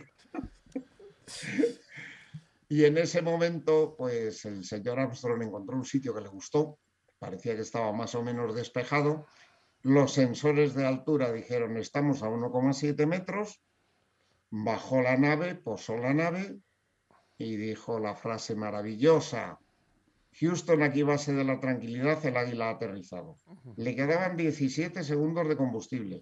Y en ese momento, pues el señor Armstrong encontró un sitio que le gustó, parecía que estaba más o menos despejado. Los sensores de altura dijeron, estamos a uno coma siete metros, bajó la nave, posó la nave y dijo la frase maravillosa, Houston, aquí base de la tranquilidad, el águila ha aterrizado. Le quedaban diecisiete segundos de combustible.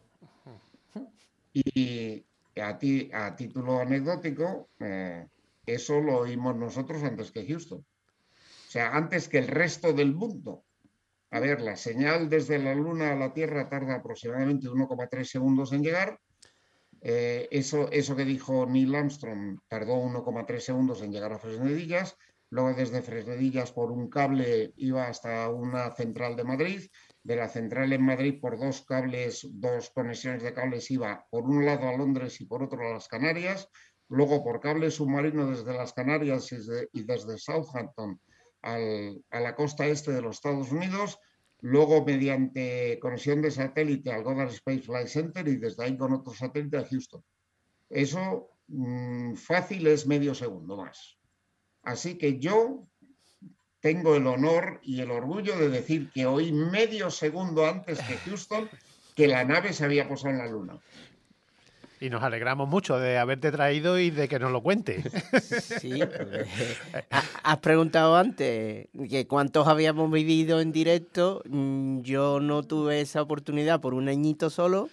Y a, ti, a título anecdótico, eh, eso lo oímos nosotros antes que Houston. O sea, antes que el resto del mundo. A ver, la señal desde la Luna a la Tierra tarda aproximadamente uno coma tres segundos en llegar. Eh, eso, eso que dijo Neil Armstrong tardó uno coma tres segundos en llegar a Fresnedillas. Luego desde Fresnedillas por un cable iba hasta una central de Madrid. De la central en Madrid por dos cables, dos conexiones de cables iba por un lado a Londres y por otro a las Canarias. Luego por cable submarino desde las Canarias y desde, y desde Southampton al, a la costa este de los Estados Unidos. Luego mediante conexión de satélite al Goddard Space Flight Center y desde ahí con otro satélite a Houston. Eso mmm, fácil es medio segundo más. Así que yo tengo el honor y el orgullo de decir que oí medio segundo antes que Houston que la nave se había posado en la Luna. Y nos alegramos mucho de haberte traído y de que nos lo cuentes. Sí, has preguntado antes que cuántos habíamos vivido en directo. Yo no tuve esa oportunidad por un añito solo.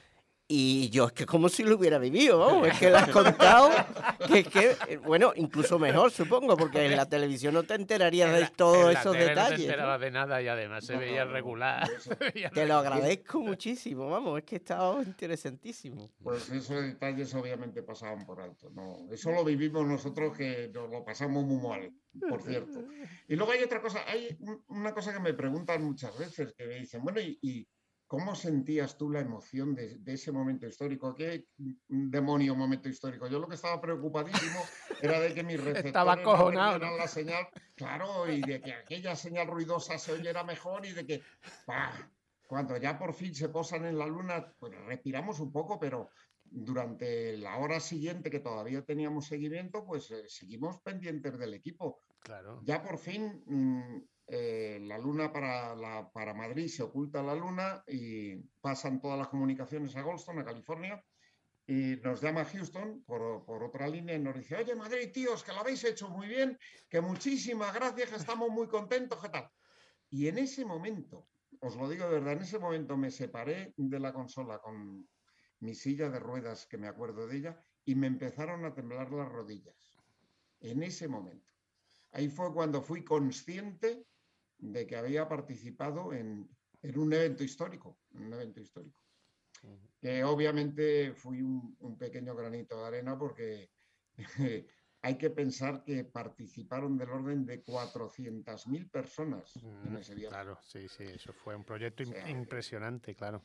Y yo es que como si lo hubiera vivido, vamos, es que lo has contado, que es que, bueno, incluso mejor, supongo, porque en la televisión no te enterarías de todos esos detalles. No te enterabas de nada y además se veía regular. Te lo agradezco muchísimo, vamos, es que estaba interesantísimo. Pues esos detalles obviamente pasaban por alto, ¿no? Eso lo vivimos nosotros que nos lo pasamos muy mal, por cierto. Y luego hay otra cosa, hay una cosa que me preguntan muchas veces, que me dicen, bueno, y... y ¿cómo sentías tú la emoción de, de ese momento histórico? ¿Qué demonio momento histórico? Yo lo que estaba preocupadísimo era de que mis receptores no perdieran la señal, claro, y de que aquella señal ruidosa se oyera mejor y de que, ¡pah! Cuando ya por fin se posan en la Luna, pues respiramos un poco, pero durante la hora siguiente que todavía teníamos seguimiento, pues eh, seguimos pendientes del equipo. Claro. Ya por fin... Mmm, Eh, la Luna para, la, para Madrid, se oculta la Luna y pasan todas las comunicaciones a Goldstone, a California, y nos llama Houston por, por otra línea y nos dice, oye Madrid, tíos, que lo habéis hecho muy bien, que muchísimas gracias, que estamos muy contentos, ¿qué tal? Y en ese momento, os lo digo de verdad, en ese momento me separé de la consola con mi silla de ruedas, que me acuerdo de ella, y me empezaron a temblar las rodillas. En ese momento. Ahí fue cuando fui consciente de que había participado en, en un evento histórico, en un evento histórico. Uh-huh. Que obviamente fui un, un pequeño granito de arena porque eh, hay que pensar que participaron del orden de cuatrocientas mil personas uh-huh. en ese viaje. Claro, sí, sí, eso fue un proyecto o sea, impresionante, claro.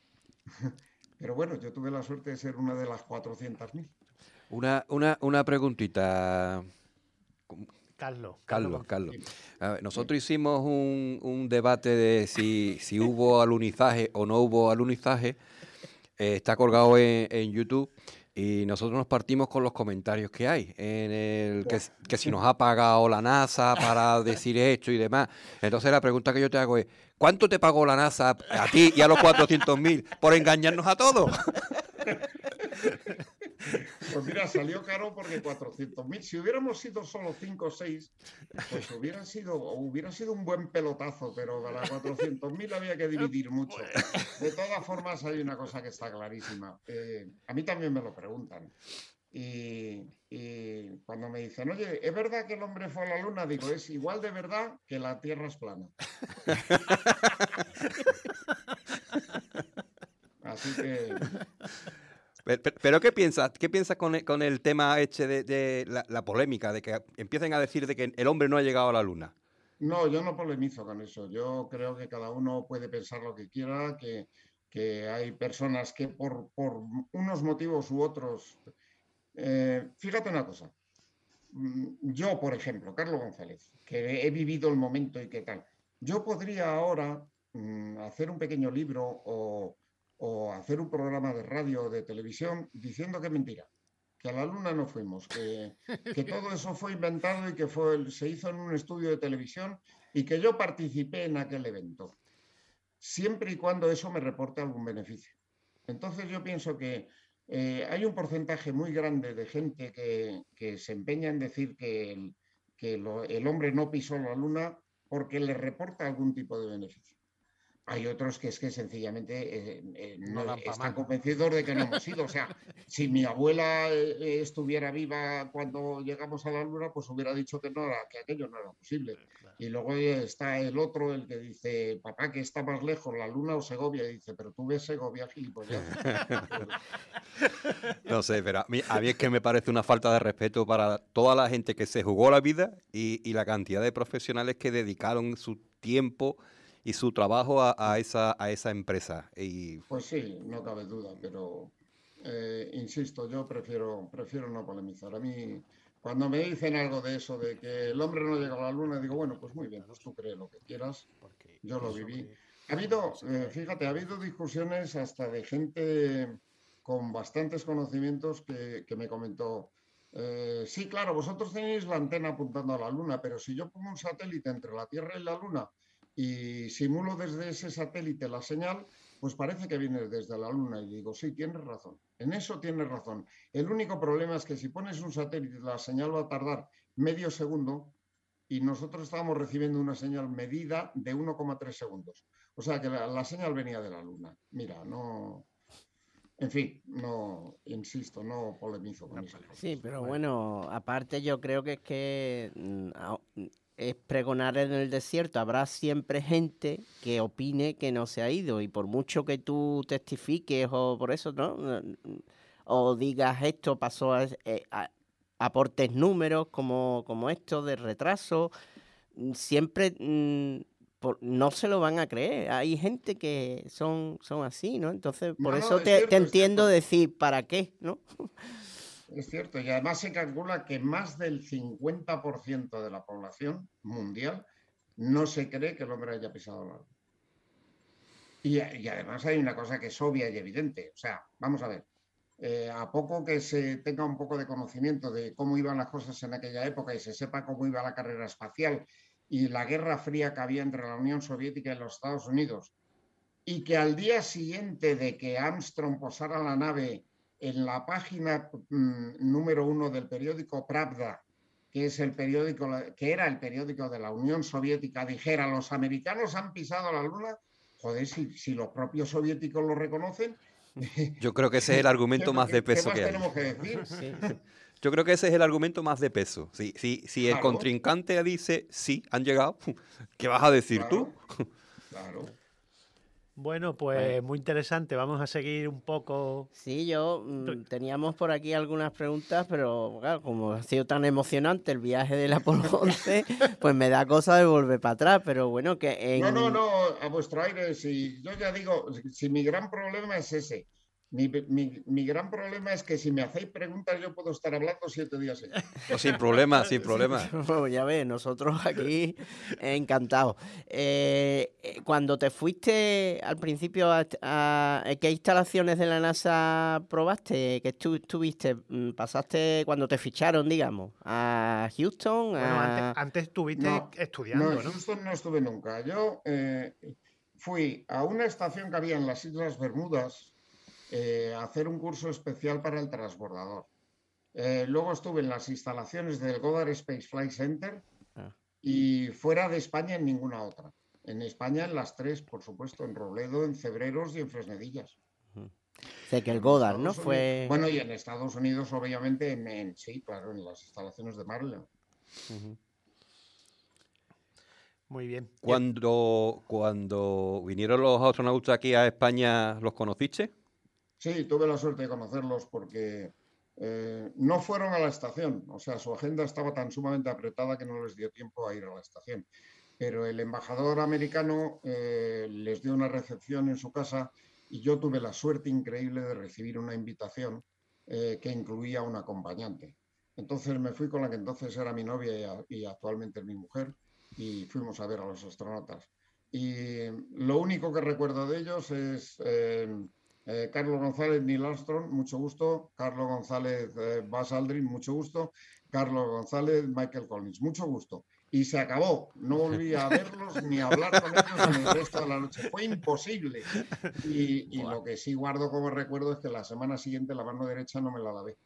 Pero bueno, yo tuve la suerte de ser una de las cuatrocientas mil. Una, una, una preguntita... Carlos. Carlos, Carlos. A ver, nosotros hicimos un, un debate de si, si hubo alunizaje o no hubo alunizaje. Eh, está colgado en, en YouTube y nosotros nos partimos con los comentarios que hay. En el que, que si nos ha pagado la NASA para decir esto y demás. Entonces la pregunta que yo te hago es, ¿cuánto te pagó la NASA a ti y a los cuatrocientos mil por engañarnos a todos? Pues mira, salió caro porque cuatrocientos mil, si hubiéramos sido solo cinco o seis, pues hubiera sido, hubiera sido un buen pelotazo, pero para cuatrocientos mil había que dividir mucho. De todas formas, hay una cosa que está clarísima. Eh, a mí también me lo preguntan. Y, y cuando me dicen, oye, ¿es verdad que el hombre fue a la Luna? Digo, es igual de verdad que la Tierra es plana. Así que... Pero, pero ¿qué piensas? ¿Qué piensas con el, con el tema este de, de la, la polémica, de que empiecen a decir de que el hombre no ha llegado a la luna? No, yo no polemizo con eso. Yo creo que cada uno puede pensar lo que quiera, que, que hay personas que por, por unos motivos u otros... Eh, fíjate una cosa. Yo, por ejemplo, Carlos González, que he vivido el momento y qué tal, yo podría ahora mm, hacer un pequeño libro o, o hacer un programa de radio o de televisión diciendo que es mentira, que a la luna no fuimos, que, que todo eso fue inventado y que fue, se hizo en un estudio de televisión y que yo participé en aquel evento, siempre y cuando eso me reporte algún beneficio. Entonces yo pienso que eh, hay un porcentaje muy grande de gente que, que se empeña en decir que, el, que lo, el hombre no pisó la luna porque le reporta algún tipo de beneficio. Hay otros que es que sencillamente eh, eh, no, No dan pa' están más. convencidos de que no hemos ido. O sea, si mi abuela eh, estuviera viva cuando llegamos a la luna, pues hubiera dicho que no era, que aquello no era posible. Y luego está el otro, el que dice, papá, que está más lejos, la luna o Segovia. Y dice, pero tú ves Segovia, gilipollas. No sé, pero a mí, a mí es que me parece una falta de respeto para toda la gente que se jugó la vida y, y la cantidad de profesionales que dedicaron su tiempo y su trabajo a, a, esa, a esa empresa. Y... Pues sí, no cabe duda, pero eh, insisto, yo prefiero, prefiero no polemizar. A mí, cuando me dicen algo de eso, de que el hombre no llega a la luna, digo, bueno, pues muy bien, pues tú crees lo que quieras, yo lo viví. Ha habido, eh, fíjate, ha habido discusiones hasta de gente con bastantes conocimientos que, que me comentó, eh, sí, claro, vosotros tenéis la antena apuntando a la luna, pero si yo pongo un satélite entre la Tierra y la luna y simulo desde ese satélite la señal, pues parece que viene desde la luna. Y digo, sí, tienes razón, en eso tienes razón. El único problema es que si pones un satélite, la señal va a tardar medio segundo y nosotros estábamos recibiendo una señal medida de uno coma tres segundos. O sea que la, la señal venía de la luna. Mira, no... En fin, no, insisto, no polemizo con eso. Sí, pero bueno, aparte yo creo que es que mm, a- es pregonar en el desierto. Habrá siempre gente que opine que no se ha ido y por mucho que tú testifiques o por eso, ¿no? O digas esto pasó, a- eh, a- aportes números como, como esto de retraso, mm, siempre mm, por- no se lo van a creer. Hay gente que son, son así, ¿no? Entonces, por No, no, eso es te, te cierto, es entiendo cierto. decir, ¿para qué? ¿No? Es cierto, y además se calcula que más del cincuenta por ciento de la población mundial no se cree que el hombre haya pisado la luna. Y, y además hay una cosa que es obvia y evidente. O sea, vamos a ver, eh, a poco que se tenga un poco de conocimiento de cómo iban las cosas en aquella época y se sepa cómo iba la carrera espacial y la guerra fría que había entre la Unión Soviética y los Estados Unidos, y que al día siguiente de que Armstrong posara la nave en la página mmm, número uno del periódico Pravda, que es el periódico, que era el periódico de la Unión Soviética, dijera los americanos han pisado la luna, joder, si, si los propios soviéticos lo reconocen, Yo creo que ese es el argumento más de ¿qué, qué peso más que hay. tenemos que decir? Sí. Yo creo que ese es el argumento más de peso. Si, si, si el Claro. contrincante dice, sí, han llegado, ¿qué vas a decir Claro, tú? claro. Bueno, pues muy interesante. Vamos a seguir un poco. Sí, yo mm, teníamos por aquí algunas preguntas, pero claro, como ha sido tan emocionante el viaje del Apolo once, pues me da cosa de volver para atrás, pero bueno, que en... No, no, no, a vuestro aire, si yo ya digo, si mi gran problema es ese. Mi, mi, mi gran problema es que si me hacéis preguntas yo puedo estar hablando siete días seguidos. No, sin problema, sin problema. Bueno, ya ves, nosotros aquí encantados. Eh, eh, cuando te fuiste al principio, a, a- ¿qué instalaciones de la NASA probaste? ¿Qué estu- estuviste? Mm, ¿Pasaste cuando te ficharon, digamos? ¿A Houston? Bueno, a... antes, antes estuviste No, estudiando, no, en ¿no? Houston no estuve nunca. Yo eh, fui a una estación que había en las Islas Bermudas eh, a hacer un curso especial para el transbordador. Eh, luego estuve en las instalaciones del Goddard Space Flight Center Ah. y fuera de España en ninguna otra. En España en las tres, por supuesto, en Robledo, en Cebreros y en Fresnedillas. Sé que el En Goddard, ¿no? Estados Fue... Unidos- Bueno, y en Estados Unidos, obviamente, en, en- sí, claro, en las instalaciones de Maryland. Ujú. Muy bien. Cuando, cuando vinieron los astronautas aquí a España, ¿los conociste? Sí, tuve la suerte de conocerlos porque eh, no fueron a la estación, o sea, su agenda estaba tan sumamente apretada que no les dio tiempo a ir a la estación. Pero el embajador americano eh, les dio una recepción en su casa y yo tuve la suerte increíble de recibir una invitación eh, que incluía un acompañante. Entonces me fui con la que entonces era mi novia y, y actualmente es mi mujer y fuimos a ver a los astronautas. Y lo único que recuerdo de ellos es eh, eh, Carlos González, Neil Armstrong, mucho gusto. Carlos González, eh, Buzz Aldrin, mucho gusto. Carlos González, Michael Collins, mucho gusto. Y se acabó. No volví a verlos ni a hablar con ellos en el resto de la noche. Fue imposible. Y, y lo que sí guardo como recuerdo es que la semana siguiente la mano derecha no me la lavé.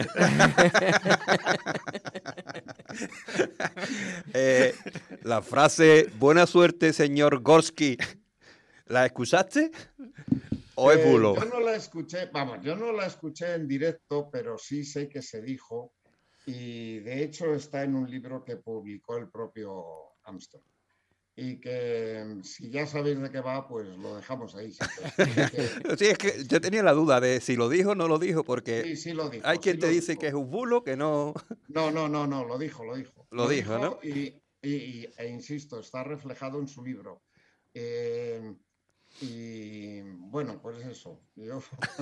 eh, la frase buena suerte, señor Gorsky, ¿la escuchaste? ¿O es bulo? Eh, yo no la escuché, vamos, yo no la escuché en directo, pero sí sé que se dijo y de hecho está en un libro que publicó el propio Armstrong. Y que si ya sabéis de qué va, pues lo dejamos ahí. Que... Sí, es que yo tenía la duda de si lo dijo o no lo dijo, porque sí, sí lo dijo, hay quien sí te dice dijo. que es un bulo, que no... No, no, no, no, lo dijo, lo dijo. Lo, lo dijo, dijo, ¿no? Y, y, e insisto, está reflejado en su libro. Eh, y bueno, pues eso. Yo...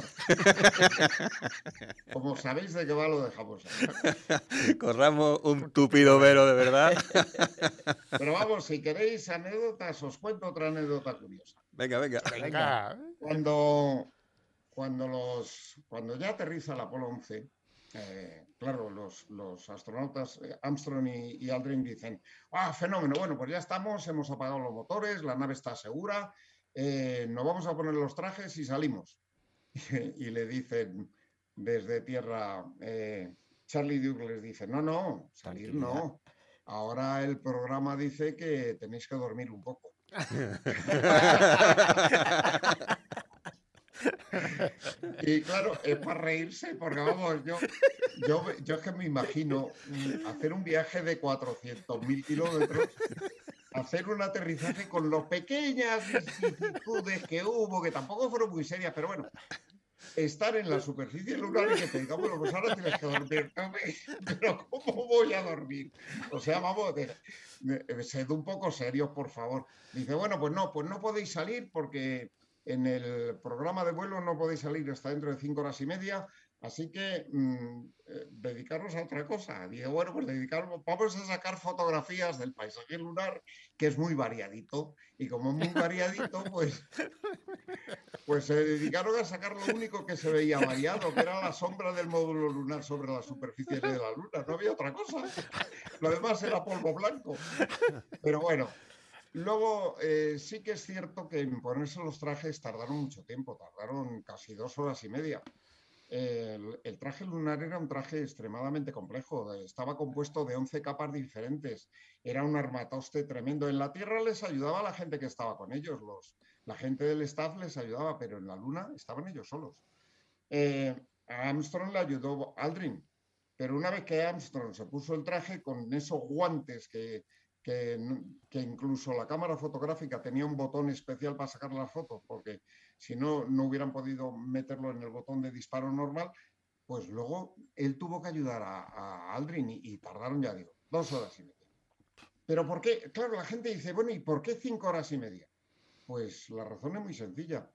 Como sabéis de qué va, lo dejamos ahí. Corramos un túpido velo, de verdad. Pero vamos, si queréis anécdotas, os cuento otra anécdota curiosa. Venga, venga. Venga. Cuando, cuando, los, cuando ya aterriza el Apolo once, eh, claro, los, los astronautas eh, Armstrong y, y Aldrin dicen, ¡ah, fenómeno! Bueno, pues ya estamos, hemos apagado los motores, la nave está segura, eh, nos vamos a poner los trajes y salimos. Y, y le dicen desde tierra, eh, Charlie Duke les dice, no, no, salir no. Ahora el programa dice que tenéis que dormir un poco. Y claro, es para reírse, porque vamos, yo, yo, yo es que me imagino hacer un viaje de cuatrocientos mil kilómetros, hacer un aterrizaje con las pequeñas vicisitudes que hubo, que tampoco fueron muy serias, pero bueno, estar en la superficie lunar y que te digamos, bueno, pues ahora tienes que dormir. Pero ¿cómo voy a dormir? O sea, vamos, de, de, sed un poco serios, por favor. Dice, bueno, pues no, pues no podéis salir porque en el programa de vuelo no podéis salir hasta dentro de cinco horas y media, así que mmm, eh, dedicaros a otra cosa. Digo, bueno, pues dedicaros, vamos a sacar fotografías del paisaje lunar, que es muy variadito, y como es muy variadito, pues, pues se dedicaron a sacar lo único que se veía variado, que era la sombra del módulo lunar sobre la superficie de la luna, no había otra cosa. Lo demás era polvo blanco. Pero bueno. Luego, eh, sí que es cierto que en ponerse los trajes tardaron mucho tiempo, tardaron casi dos horas y media. Eh, el, el traje lunar era un traje extremadamente complejo, estaba compuesto de once capas diferentes, era un armatoste tremendo. En la Tierra les ayudaba la gente que estaba con ellos, los, la gente del staff les ayudaba, pero en la Luna estaban ellos solos. Eh, a Armstrong le ayudó Aldrin, pero una vez que Armstrong se puso el traje con esos guantes que... Que, que incluso la cámara fotográfica tenía un botón especial para sacar las fotos, porque si no, no hubieran podido meterlo en el botón de disparo normal, pues luego él tuvo que ayudar a, a Aldrin y, y tardaron, ya digo, dos horas y media. Pero ¿por qué? Claro, la gente dice, bueno, ¿y por qué cinco horas y media? Pues la razón es muy sencilla.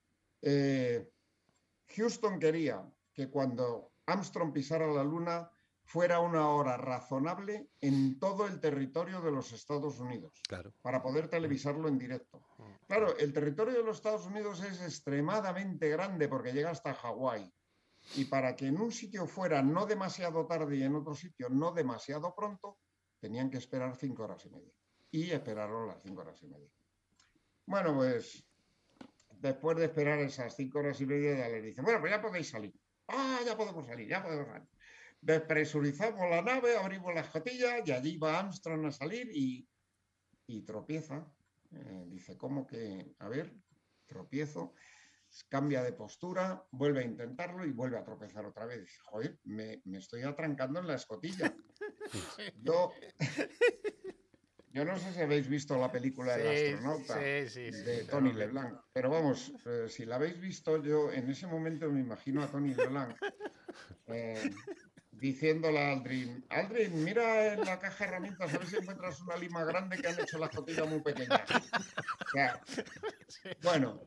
Eh, Houston quería que cuando Armstrong pisara la Luna fuera una hora razonable en todo el territorio de los Estados Unidos, claro, para poder televisarlo en directo. Claro, el territorio de los Estados Unidos es extremadamente grande porque llega hasta Hawái. Y para que en un sitio fuera no demasiado tarde y en otro sitio no demasiado pronto, tenían que esperar cinco horas y media. Y esperaron las cinco horas y media. Bueno, pues después de esperar esas cinco horas y media, ya les dicen, bueno, pues ya podéis salir. Ah, ya podemos salir, ya podemos salir. Despresurizamos la nave, abrimos la escotilla y allí va Armstrong a salir y, y tropieza. Eh, dice, ¿cómo que? A ver, tropiezo, cambia de postura, vuelve a intentarlo y vuelve a tropezar otra vez. Dice, joder, me, me estoy atrancando en la escotilla. Yo, Yo no sé si habéis visto la película El Sí, astronauta sí, sí, sí, de sí, Tony sí. LeBlanc, pero vamos, eh, si la habéis visto, yo en ese momento me imagino a Tony LeBlanc eh, diciéndole a Aldrin, Aldrin, mira en la caja de herramientas a ver si encuentras una lima grande que han hecho la escotilla muy pequeña. O sea, bueno,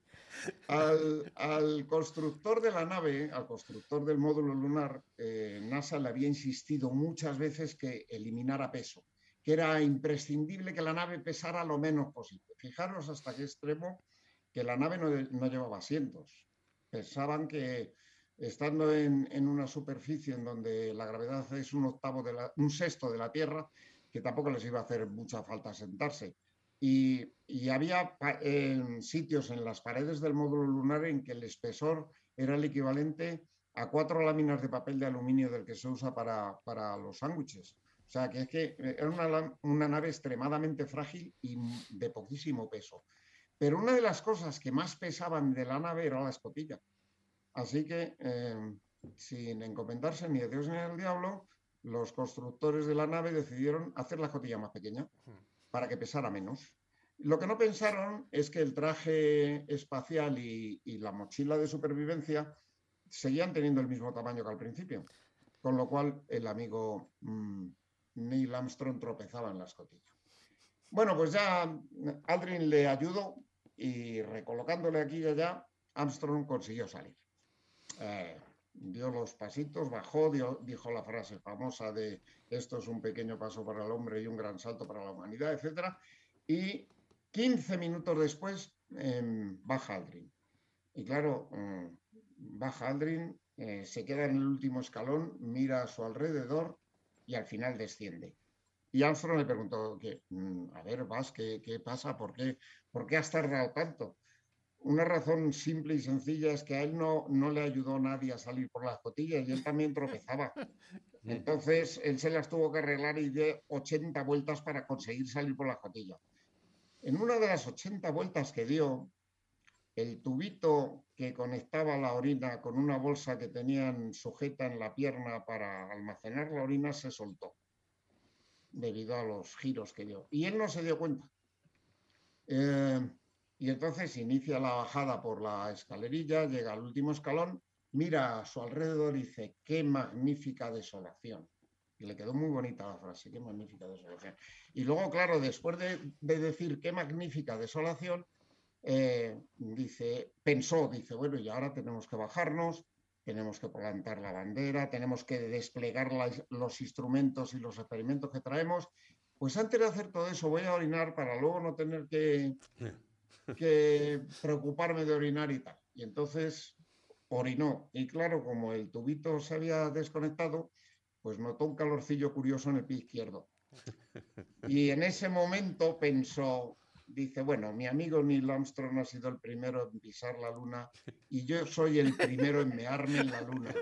al, al constructor de la nave, al constructor del módulo lunar, eh, NASA le había insistido muchas veces que eliminara peso, que era imprescindible que la nave pesara lo menos posible. Fijaros hasta qué extremo que la nave no, no llevaba asientos. Pensaban que estando en, en, una superficie en donde la gravedad es un octavo de la, un sexto de la Tierra, que tampoco les iba a hacer mucha falta sentarse. Y, y había eh, sitios en las paredes del módulo lunar en que el espesor era el equivalente a cuatro láminas de papel de aluminio del que se usa para, para los sándwiches. O sea, que es que era una, una nave extremadamente frágil y de poquísimo peso. Pero una de las cosas que más pesaban de la nave era la escotilla. Así que, eh, sin encomendarse ni a Dios ni al diablo, los constructores de la nave decidieron hacer la escotilla más pequeña para que pesara menos. Lo que no pensaron es que el traje espacial y, y la mochila de supervivencia seguían teniendo el mismo tamaño que al principio, con lo cual el amigo mmm, Neil Armstrong tropezaba en la escotilla. Bueno, pues ya Aldrin le ayudó y recolocándole aquí y allá, Armstrong consiguió salir. Eh, dio los pasitos, bajó, dio, dijo la frase famosa de esto es un pequeño paso para el hombre y un gran salto para la humanidad, etcétera. Y quince minutos después eh, baja Aldrin. Y claro, eh, baja Aldrin, eh, se queda en el último escalón, mira a su alrededor y al final desciende. Y Armstrong le preguntó, que, a ver, Vas, ¿qué, qué pasa? ¿Por qué, ¿Por qué has tardado tanto? Una razón simple y sencilla es que a él no, no le ayudó nadie a salir por la escotilla y él también tropezaba. Entonces, él se las tuvo que arreglar y dio ochenta vueltas para conseguir salir por la escotilla. En una de las ochenta vueltas que dio, el tubito que conectaba la orina con una bolsa que tenían sujeta en la pierna para almacenar la orina se soltó debido a los giros que dio. Y él no se dio cuenta. Eh, y entonces inicia la bajada por la escalerilla, llega al último escalón, mira a su alrededor y dice, qué magnífica desolación. Y le quedó muy bonita la frase, qué magnífica desolación. Y luego, claro, después de, de decir qué magnífica desolación, eh, dice, pensó, dice, bueno, y ahora tenemos que bajarnos, tenemos que plantar la bandera, tenemos que desplegar la, los instrumentos y los experimentos que traemos. Pues antes de hacer todo eso voy a orinar para luego no tener que, que preocuparme de orinar y tal. Y entonces orinó. Y claro, como el tubito se había desconectado, pues notó un calorcillo curioso en el pie izquierdo. Y en ese momento pensó, dice, bueno, mi amigo Neil Armstrong ha sido el primero en pisar la luna y yo soy el primero en mearme en la luna.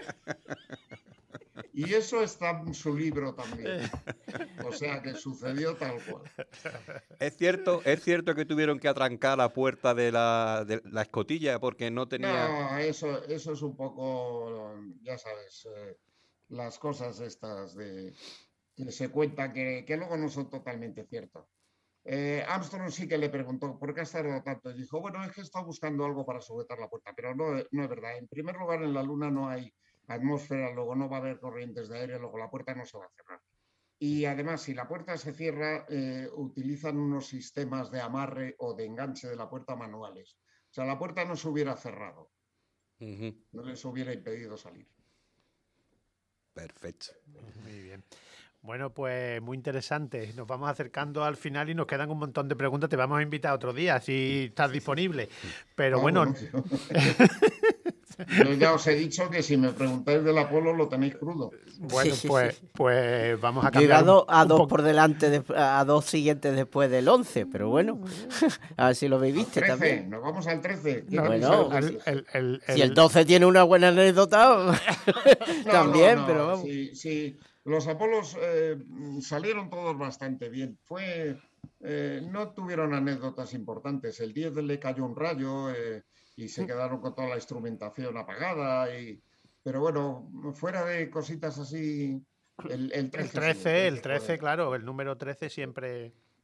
Y eso está en su libro también. O sea que sucedió tal cual. ¿Es cierto, es cierto que tuvieron que atrancar la puerta de la, de la escotilla porque no tenía... No, eso, eso es un poco, ya sabes, eh, las cosas estas de que se cuentan que, que luego no son totalmente ciertas. Eh, Armstrong sí que le preguntó por qué has tardado tanto y dijo, bueno, es que he estado buscando algo para sujetar la puerta, pero no, no es verdad. En primer lugar, en la Luna no hay atmósfera, luego no va a haber corrientes de aire, luego la puerta no se va a cerrar. Y además, si la puerta se cierra, eh, utilizan unos sistemas de amarre o de enganche de la puerta manuales. O sea, la puerta no se hubiera cerrado, uh-huh. No les hubiera impedido salir. Perfecto. Muy bien. Bueno, pues muy interesante. Nos vamos acercando al final y nos quedan un montón de preguntas. Te vamos a invitar otro día si estás disponible. Pero ah, bueno... bueno yo ya os he dicho que si me preguntáis del Apolo lo tenéis crudo. Bueno, pues, pues vamos a cambiar. Llegado a un dos po- por delante, de, a dos siguientes después del once, pero bueno, a ver si lo viviste trece, también. Nos vamos al trece. No, bueno, el, el, el, el, si el doce tiene una buena anécdota, no, también, no, no. pero vamos. Sí, sí. Los Apolos eh, salieron todos bastante bien. Fue, eh, no tuvieron anécdotas importantes. El diez le cayó un rayo eh, y se quedaron con toda la instrumentación apagada. Y, pero bueno, fuera de cositas así, el, el trece. El trece, sí, el trece, el trece claro, el número trece siempre...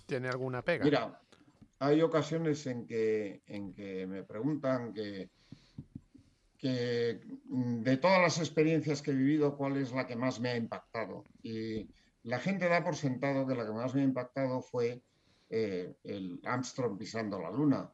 ¿Tiene alguna pega? Mira, hay ocasiones en que, en que me preguntan que, que de todas las experiencias que he vivido, ¿cuál es la que más me ha impactado? Y la gente da por sentado que la que más me ha impactado fue eh, el Armstrong pisando la Luna.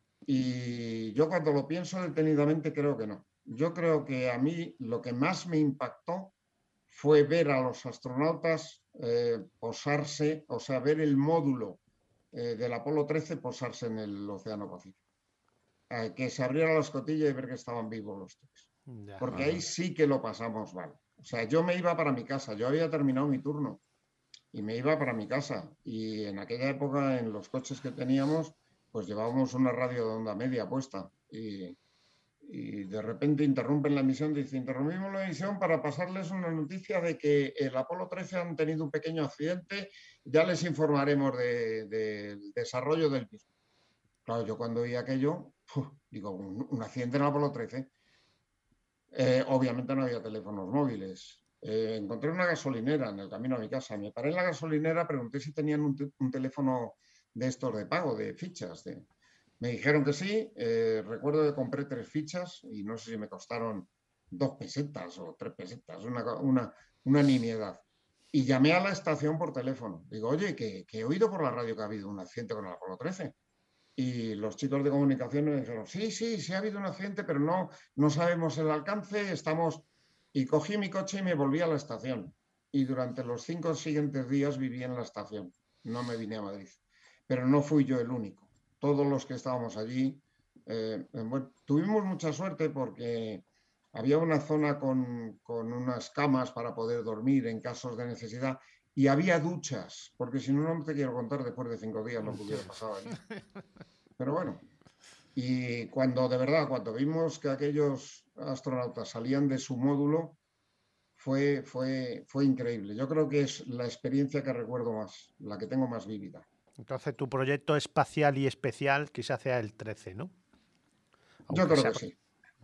Y yo cuando lo pienso detenidamente creo que no. Yo creo que a mí lo que más me impactó fue ver a los astronautas eh, posarse, o sea, ver el módulo eh, del Apolo trece posarse en el Océano Pacífico. Eh, que se abriera la escotilla y ver que estaban vivos los tres. Ya. Porque Ajá. ahí sí que lo pasamos mal. O sea, yo me iba para mi casa, yo había terminado mi turno y me iba para mi casa. Y en aquella época, en los coches que teníamos, pues llevábamos una radio de onda media puesta. Y, y de repente interrumpen la emisión, dice, interrumpimos la emisión para pasarles una noticia de que el Apolo trece han tenido un pequeño accidente, ya les informaremos del de, de desarrollo del mismo. Claro, yo cuando oí aquello, uf, digo, un, un accidente en el Apolo trece. Eh, obviamente no había teléfonos móviles. Eh, encontré una gasolinera en el camino a mi casa. Me paré en la gasolinera, pregunté si tenían un, te un teléfono de estos de pago, de fichas. De... Me dijeron que sí. Eh, recuerdo que compré tres fichas y no sé si me costaron dos pesetas o tres pesetas, una, una, una nimiedad. Y llamé a la estación por teléfono. Digo, oye, que, que he oído por la radio que ha habido un accidente con el Apolo trece. Y los chicos de comunicación me dijeron, sí, sí, sí ha habido un accidente, pero no, no sabemos el alcance, estamos... Y cogí mi coche y me volví a la estación. Y durante los cinco siguientes días viví en la estación. No me vine a Madrid. Pero no fui yo el único. Todos los que estábamos allí, eh, bueno, tuvimos mucha suerte porque había una zona con, con unas camas para poder dormir en casos de necesidad. Y había duchas, porque si no, no te quiero contar después de cinco días lo que hubiera pasado allí. Pero bueno, y cuando de verdad, cuando vimos que aquellos astronautas salían de su módulo, fue, fue, fue increíble. Yo creo que es la experiencia que recuerdo más, la que tengo más vívida. Entonces tu proyecto espacial y especial quizás sea el trece, ¿no? Aunque Yo creo sea... que sí.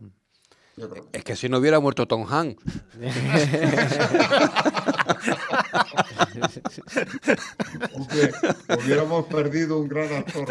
Yo creo que Es que si no hubiera muerto Tom Hanks. Hombre, hubiéramos perdido un gran actor.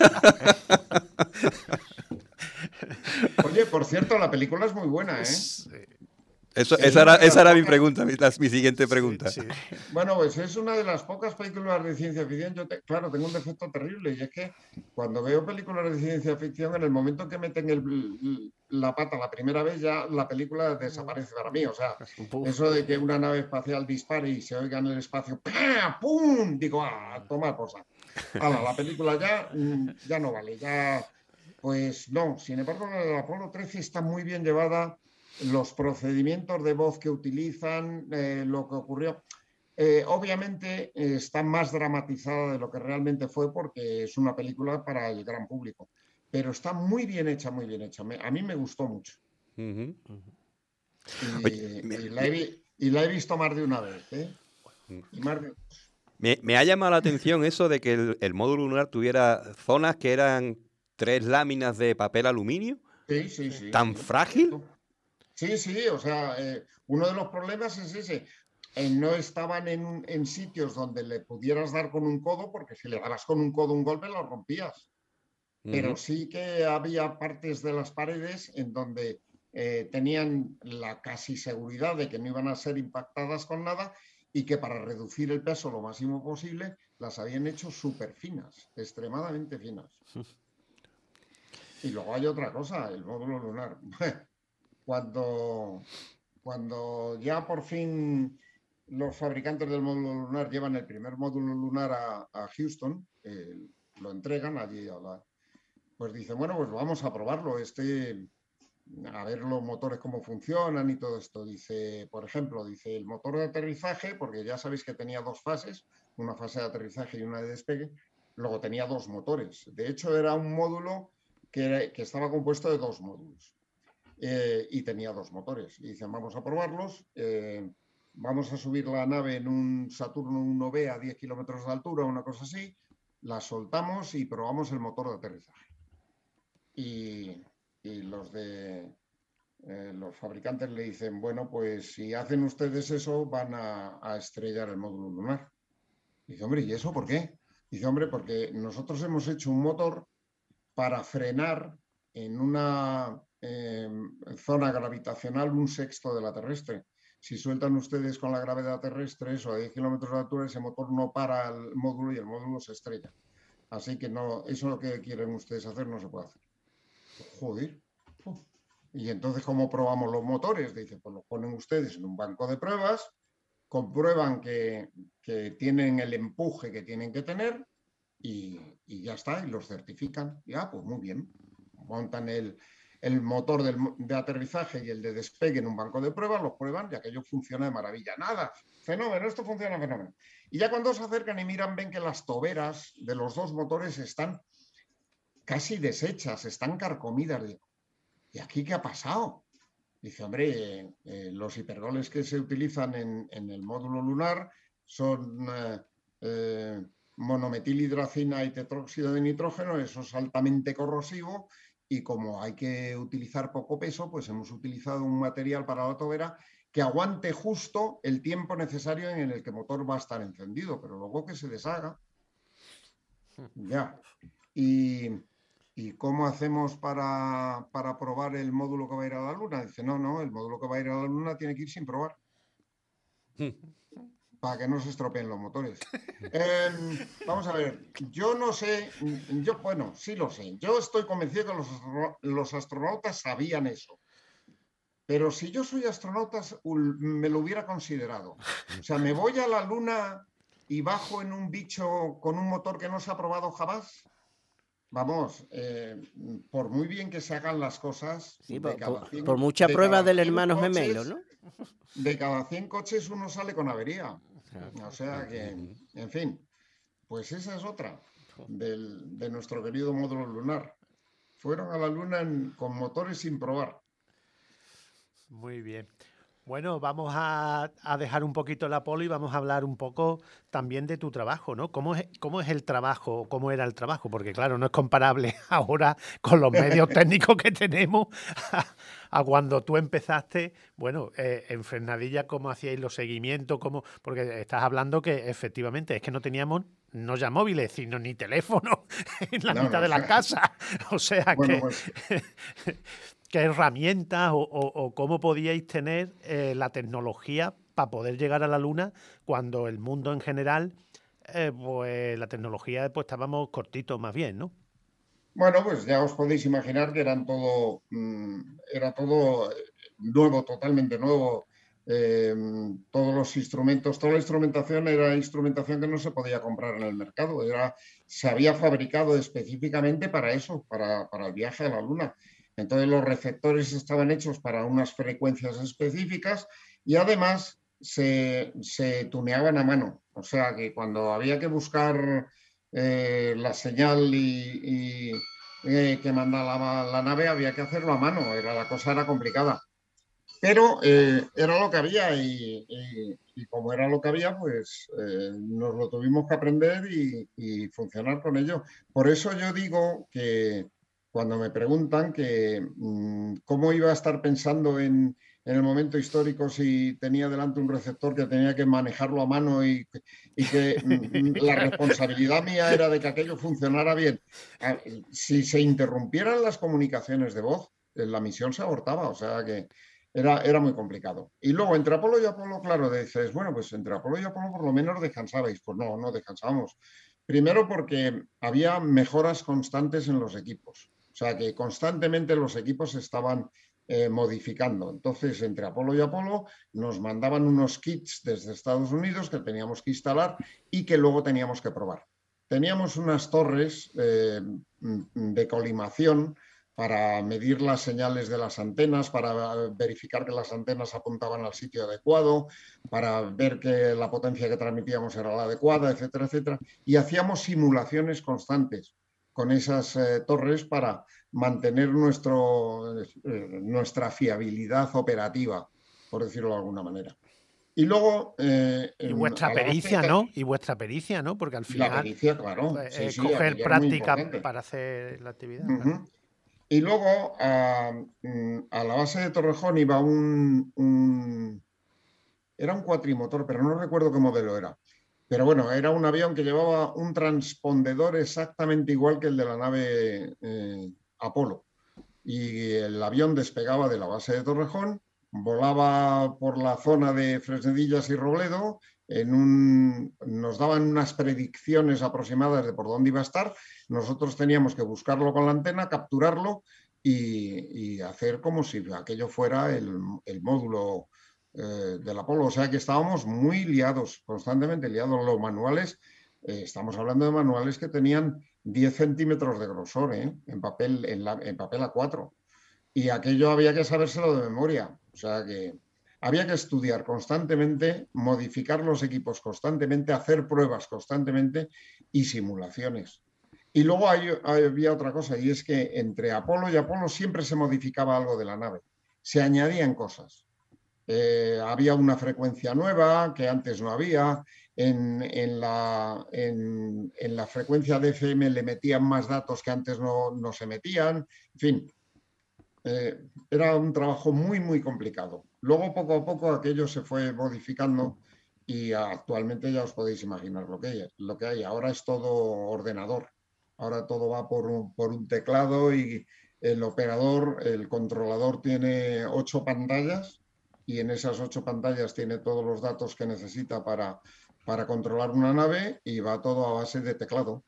Oye, por cierto, la película es muy buena, ¿eh? Sí. Eso, Es esa, una era, de esa las era mi pocas- pregunta, mi, la- mi siguiente pregunta. Sí, sí. Bueno, pues es una de las pocas películas de ciencia ficción. Yo, te- claro, tengo un defecto terrible y es que cuando veo películas de ciencia ficción, en el momento que meten el- la pata la primera vez, ya la película desaparece para mí. O sea, eso de que una nave espacial dispare y se oiga en el espacio, ¡pah! ¡Pum! Digo, ¡ah! Toma cosa. Hala, la película ya, mm, ya no vale. Ya, pues no. Sin embargo, la de Apolo trece está muy bien llevada. Los procedimientos de voz que utilizan, eh, lo que ocurrió. Eh, obviamente eh, está más dramatizada de lo que realmente fue porque es una película para el gran público, pero está muy bien hecha, muy bien hecha. Me, a mí me gustó mucho Ujú. y, Oye, me, y la he, vi- y la he visto más de una vez. ¿eh? Y más de- me- me ha llamado la atención eso de que el, el módulo lunar tuviera zonas que eran tres láminas de papel aluminio. Sí, sí, sí. ¿Tan sí. frágil? Sí, sí, o sea, eh, uno de los problemas es ese. Eh, no estaban en, en sitios donde le pudieras dar con un codo, porque si le dabas con un codo un golpe lo rompías. Pero Ujú. sí que había partes de las paredes en donde eh, tenían la casi seguridad de que no iban a ser impactadas con nada y que para reducir el peso lo máximo posible las habían hecho súper finas, extremadamente finas. Y luego hay otra cosa, el módulo lunar. Cuando, cuando ya por fin los fabricantes del módulo lunar llevan el primer módulo lunar a, a Houston, eh, lo entregan allí a la, pues dicen, bueno, pues vamos a probarlo, este, a ver los motores cómo funcionan y todo esto. Dice, por ejemplo, dice el motor de aterrizaje, porque ya sabéis que tenía dos fases, una fase de aterrizaje y una de despegue, luego tenía dos motores. De hecho, era un módulo que, era, que estaba compuesto de dos módulos. Eh, y tenía dos motores. Y dicen, vamos a probarlos, eh, vamos a subir la nave en un Saturno uno B a diez kilómetros de altura, una cosa así, la soltamos y probamos el motor de aterrizaje. Y, y los de eh, los fabricantes le dicen, bueno, pues si hacen ustedes eso, van a, a estrellar el módulo lunar. Y dice, hombre, ¿y eso por qué? Dice, hombre, porque nosotros hemos hecho un motor para frenar en una eh, zona gravitacional un sexto de la terrestre. Si sueltan ustedes con la gravedad terrestre eso a diez kilómetros de altura, ese motor no para el módulo y el módulo se estrella. Así que no, eso es lo que quieren ustedes hacer, no se puede hacer. Joder. Uf. Y entonces, ¿cómo probamos los motores? Dice, pues los ponen ustedes en un banco de pruebas, comprueban que, que tienen el empuje que tienen que tener y, y ya está, y los certifican. Ya, pues muy bien. Montan el, el motor del, de aterrizaje y el de despegue en un banco de pruebas, los prueban y aquello funciona de maravilla. Nada, fenómeno, esto funciona fenómeno. Y ya cuando se acercan y miran, ven que las toberas de los dos motores están casi deshechas, están carcomidas. Digo, ¿y aquí qué ha pasado? Dice, hombre, eh, los hipergoles que se utilizan en, en el módulo lunar son eh, eh, monometilhidracina y tetróxido de nitrógeno, eso es altamente corrosivo y como hay que utilizar poco peso, pues hemos utilizado un material para la tobera que aguante justo el tiempo necesario en el que el motor va a estar encendido, pero luego que se deshaga. Ya. Y... ¿Y cómo hacemos para, para probar el módulo que va a ir a la Luna? Dice, no, no, el módulo que va a ir a la Luna tiene que ir sin probar. Para que no se estropeen los motores. Eh, vamos a ver, yo no sé, yo, bueno, sí lo sé. Yo estoy convencido que los, los astronautas sabían eso. Pero si yo soy astronauta, me lo hubiera considerado. O sea, me voy a la Luna y bajo en un bicho con un motor que no se ha probado jamás. Vamos, eh, por muy bien que se hagan las cosas... Sí, por, por, cien, por mucha de prueba del hermano coches, gemelo, ¿no? De cada cien coches uno sale con avería. O sea que, en fin, pues esa es otra del, de nuestro querido módulo lunar. Fueron a la Luna en, con motores sin probar. Muy bien. Bueno, vamos a, a dejar un poquito el Apolo y vamos a hablar un poco también de tu trabajo, ¿no? ¿Cómo es, cómo es el trabajo? ¿Cómo era el trabajo? Porque claro, no es comparable ahora con los medios técnicos que tenemos a, a cuando tú empezaste. Bueno, eh, en Fresnadilla, ¿cómo hacíais los seguimientos? ¿Cómo? Porque estás hablando que efectivamente es que no teníamos no ya móviles, sino ni teléfono en la no, mitad no, de la o sea, casa. O sea bueno, que... Pues... ¿Qué herramientas o, o, o cómo podíais tener eh, la tecnología para poder llegar a la Luna cuando el mundo en general, eh, pues la tecnología, pues estábamos cortitos más bien, ¿no? Bueno, pues ya os podéis imaginar que eran todo, mmm, era todo nuevo, totalmente nuevo. Eh, todos los instrumentos, toda la instrumentación era instrumentación que no se podía comprar en el mercado. Era, se había fabricado específicamente para eso, para, para el viaje a la Luna. Entonces los receptores estaban hechos para unas frecuencias específicas y además se, se tuneaban a mano. O sea que cuando había que buscar eh, la señal y, y eh, que mandaba la, la nave había que hacerlo a mano. Era, la cosa era complicada. Pero eh, era lo que había y, y, y como era lo que había, pues eh, nos lo tuvimos que aprender y, y funcionar con ello. Por eso yo digo que cuando me preguntan que mmm, cómo iba a estar pensando en, en el momento histórico si tenía delante un receptor que tenía que manejarlo a mano y, y que mmm, la responsabilidad mía era de que aquello funcionara bien. Si se interrumpieran las comunicaciones de voz, la misión se abortaba, o sea que era, era muy complicado. Y luego entre Apolo y Apolo, claro, dices, bueno, pues entre Apolo y Apolo por lo menos descansabais. Pues no, no descansábamos. Primero porque había mejoras constantes en los equipos. O sea que constantemente los equipos se estaban eh, modificando. Entonces, entre Apolo y Apolo nos mandaban unos kits desde Estados Unidos que teníamos que instalar y que luego teníamos que probar. Teníamos unas torres eh, de colimación para medir las señales de las antenas, para verificar que las antenas apuntaban al sitio adecuado, para ver que la potencia que transmitíamos era la adecuada, etcétera, etcétera. Y hacíamos simulaciones constantes con esas eh, torres para mantener nuestro, eh, nuestra fiabilidad operativa, por decirlo de alguna manera. Y luego... Eh, y vuestra pericia, ¿no? Y vuestra pericia, ¿no? Porque al final... La pericia, claro. Pues, sí, eh, sí, coger práctica para hacer la actividad. Uh-huh. Claro. Y luego a, a la base de Torrejón iba un, un... Era un cuatrimotor, pero no recuerdo qué modelo era. Pero bueno, era un avión que llevaba un transpondedor exactamente igual que el de la nave eh, Apolo. Y el avión despegaba de la base de Torrejón, volaba por la zona de Fresnedillas y Robledo, en un, nos daban unas predicciones aproximadas de por dónde iba a estar, nosotros teníamos que buscarlo con la antena, capturarlo y, y hacer como si aquello fuera el, el módulo eh, del Apolo. O sea que estábamos muy liados, constantemente liados. Los manuales, eh, estamos hablando de manuales que tenían diez centímetros de grosor, ¿eh? en, papel, en, la, en papel A cuatro. Y aquello había que sabérselo de memoria. O sea que había que estudiar constantemente, modificar los equipos constantemente, hacer pruebas constantemente y simulaciones. Y luego hay, había otra cosa, y es que entre Apolo y Apolo siempre se modificaba algo de la nave. Se añadían cosas. Eh, había una frecuencia nueva que antes no había. En, en, la, en, en la frecuencia de F M le metían más datos que antes no, no se metían. En fin, eh, era un trabajo muy, muy complicado. Luego, poco a poco, aquello se fue modificando y actualmente ya os podéis imaginar lo que hay. Lo que hay. Ahora es todo ordenador. Ahora todo va por un, por un teclado y el operador, el controlador tiene ocho pantallas y en esas ocho pantallas tiene todos los datos que necesita para, para controlar una nave y va todo a base de teclado.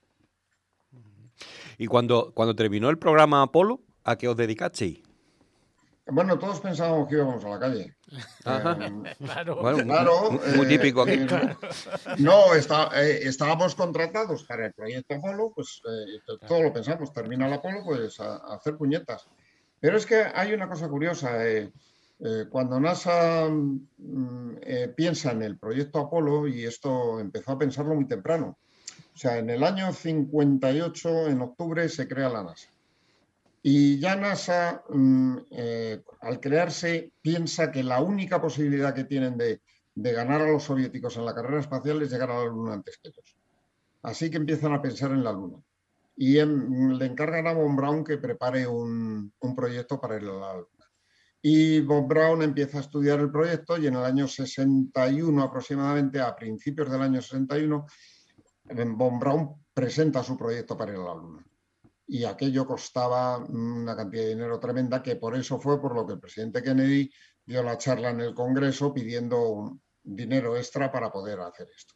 Y cuando, cuando terminó el programa Apolo, ¿a qué os dedicasteis? Bueno, todos pensábamos que íbamos a la calle. Ajá. Eh, Claro. Bueno, claro. muy, muy eh, típico aquí. eh, no, está, eh, estábamos contratados para el proyecto Apolo, pues eh, todo lo pensamos, termina el Apolo, pues a, a hacer puñetas. Pero es que hay una cosa curiosa. Eh, eh, cuando NASA mm, eh, piensa en el proyecto Apolo, y esto empezó a pensarlo muy temprano, o sea, en el año cincuenta y ocho, en octubre, se crea la NASA. Y ya NASA, eh, al crearse, piensa que la única posibilidad que tienen de, de ganar a los soviéticos en la carrera espacial es llegar a la Luna antes que ellos. Así que empiezan a pensar en la Luna. Y en, le encargan a Von Braun que prepare un, un proyecto para ir a la Luna. Y Von Braun empieza a estudiar el proyecto y en el año sesenta y uno aproximadamente, a principios del año sesenta y uno, Von Braun presenta su proyecto para ir a la Luna. Y aquello costaba una cantidad de dinero tremenda, que por eso fue por lo que el presidente Kennedy dio la charla en el Congreso pidiendo dinero extra para poder hacer esto.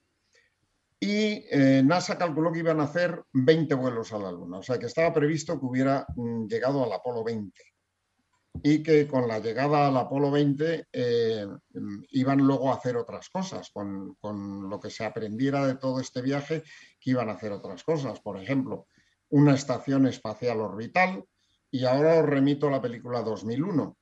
Y eh, NASA calculó que iban a hacer veinte vuelos a la Luna, o sea que estaba previsto que hubiera mm, llegado al Apolo veinte. Y que con la llegada al Apolo veinte eh, iban luego a hacer otras cosas, con, con lo que se aprendiera de todo este viaje, que iban a hacer otras cosas. Por ejemplo, una estación espacial orbital, y ahora os remito a la película dos mil uno.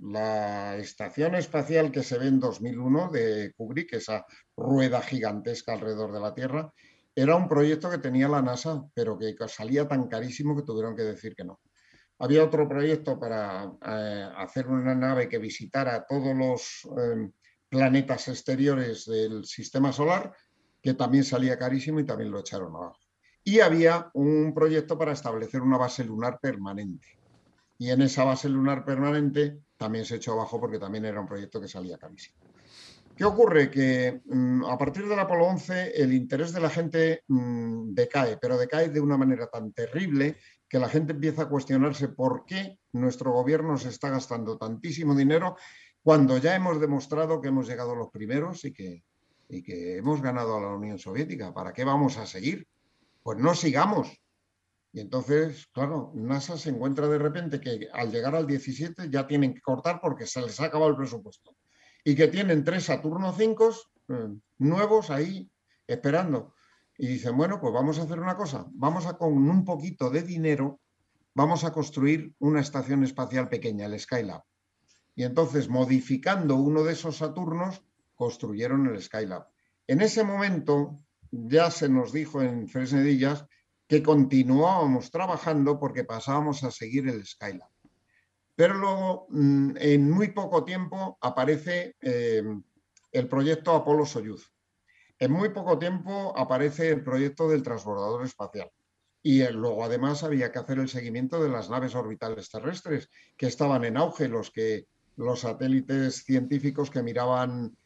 La estación espacial que se ve en dos mil uno de Kubrick, esa rueda gigantesca alrededor de la Tierra, era un proyecto que tenía la NASA, pero que salía tan carísimo que tuvieron que decir que no. Había otro proyecto para eh, hacer una nave que visitara todos los eh, planetas exteriores del sistema solar, que también salía carísimo y también lo echaron abajo. Y había un proyecto para establecer una base lunar permanente. Y en esa base lunar permanente también se echó abajo porque también era un proyecto que salía carísimo. ¿Qué ocurre? Que mmm, a partir del Apolo once el interés de la gente mmm, decae, pero decae de una manera tan terrible que la gente empieza a cuestionarse por qué nuestro gobierno se está gastando tantísimo dinero cuando ya hemos demostrado que hemos llegado a los primeros y que, y que hemos ganado a la Unión Soviética. ¿Para qué vamos a seguir? Pues no sigamos. Y entonces, claro, NASA se encuentra de repente que al llegar al diecisiete ya tienen que cortar porque se les ha acabado el presupuesto. Y que tienen tres Saturno cinco eh, nuevos ahí esperando. Y dicen, bueno, pues vamos a hacer una cosa. Vamos a, con un poquito de dinero, vamos a construir una estación espacial pequeña, el Skylab. Y entonces, modificando uno de esos Saturnos, construyeron el Skylab. En ese momento ya se nos dijo en Fresnedillas que continuábamos trabajando porque pasábamos a seguir el Skylab. Pero luego, en muy poco tiempo, aparece eh, el proyecto Apolo-Soyuz. En muy poco tiempo aparece el proyecto del transbordador espacial. Y luego, además, había que hacer el seguimiento de las naves orbitales terrestres, que estaban en auge, los, que, los satélites científicos que miraban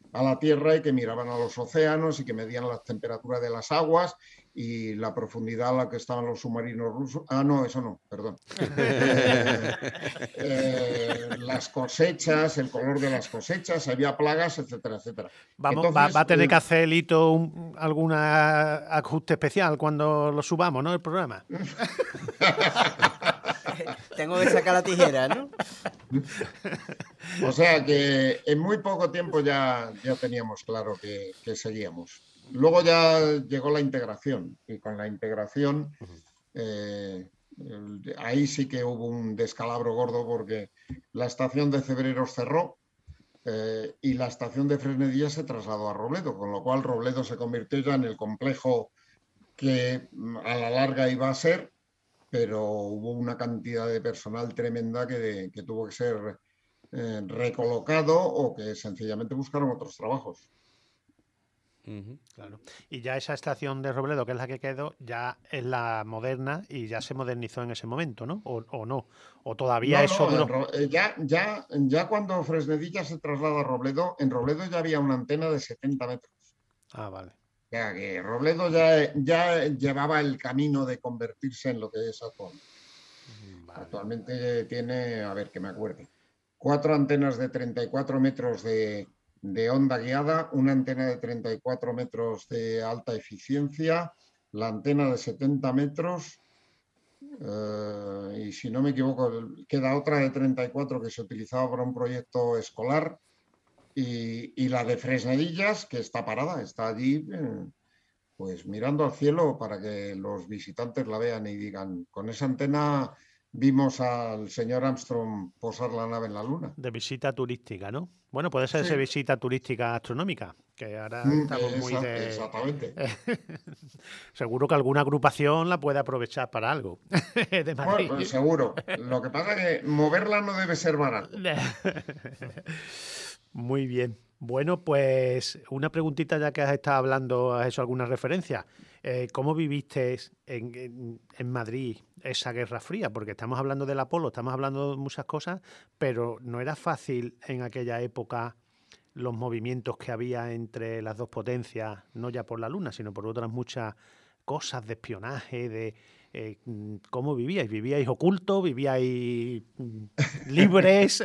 a la tierra y que miraban a los océanos y que medían la temperatura de las aguas y la profundidad a la que estaban los submarinos rusos. Ah, no, eso no, perdón. Eh, eh, las cosechas, el color de las cosechas, había plagas, etcétera, etcétera. Vamos, Entonces, va, va a tener eh, que hacer Lito un, algún ajuste especial cuando lo subamos, ¿no? El programa. Tengo que sacar la tijera, ¿no? O sea que en muy poco tiempo ya, ya teníamos claro que, que seguíamos. Luego ya llegó la integración y con la integración eh, ahí sí que hubo un descalabro gordo porque la estación de Cebreros cerró eh, y la estación de Fresnedilla se trasladó a Robledo, con lo cual Robledo se convirtió ya en el complejo que a la larga iba a ser, pero hubo una cantidad de personal tremenda que, que tuvo que ser eh, recolocado o que sencillamente buscaron otros trabajos. Uh-huh, claro. Y ya esa estación de Robledo, que es la que quedó, ya es la moderna y ya se modernizó en ese momento, ¿no? O, o no, o todavía No, eso no, duró. en, ya, ya, ya cuando Fresnedilla se traslada a Robledo, en Robledo ya había una antena de setenta metros. Ah, vale. O sea que Robledo ya, ya llevaba el camino de convertirse en lo que es actualmente. Vale. Actualmente tiene, a ver que me acuerde, cuatro antenas de treinta y cuatro metros de, de onda guiada, una antena de treinta y cuatro metros de alta eficiencia, la antena de setenta metros uh, y si no me equivoco queda otra de treinta y cuatro que se utilizaba para un proyecto escolar y, y la de Fresnedillas que está parada, está allí eh, pues mirando al cielo para que los visitantes la vean y digan, con esa antena vimos al señor Armstrong posar la nave en la Luna. De visita turística, ¿no? Bueno, puede ser Sí. esa visita turística astronómica, que ahora Mm, estamos esa, muy de... Exactamente. Seguro que alguna agrupación la puede aprovechar para algo. De Madrid. Bueno, pues seguro. Lo que pasa es que moverla no debe ser barato. Muy bien. Bueno, pues una preguntita ya que has estado hablando, has hecho alguna referencia. Eh, ¿Cómo viviste en, en, en Madrid esa Guerra Fría? Porque estamos hablando del Apolo, estamos hablando de muchas cosas, pero no era fácil en aquella época los movimientos que había entre las dos potencias, no ya por la Luna, sino por otras muchas cosas de espionaje, de... Eh, ¿Cómo vivíais? ¿Vivíais ocultos? ¿Vivíais libres?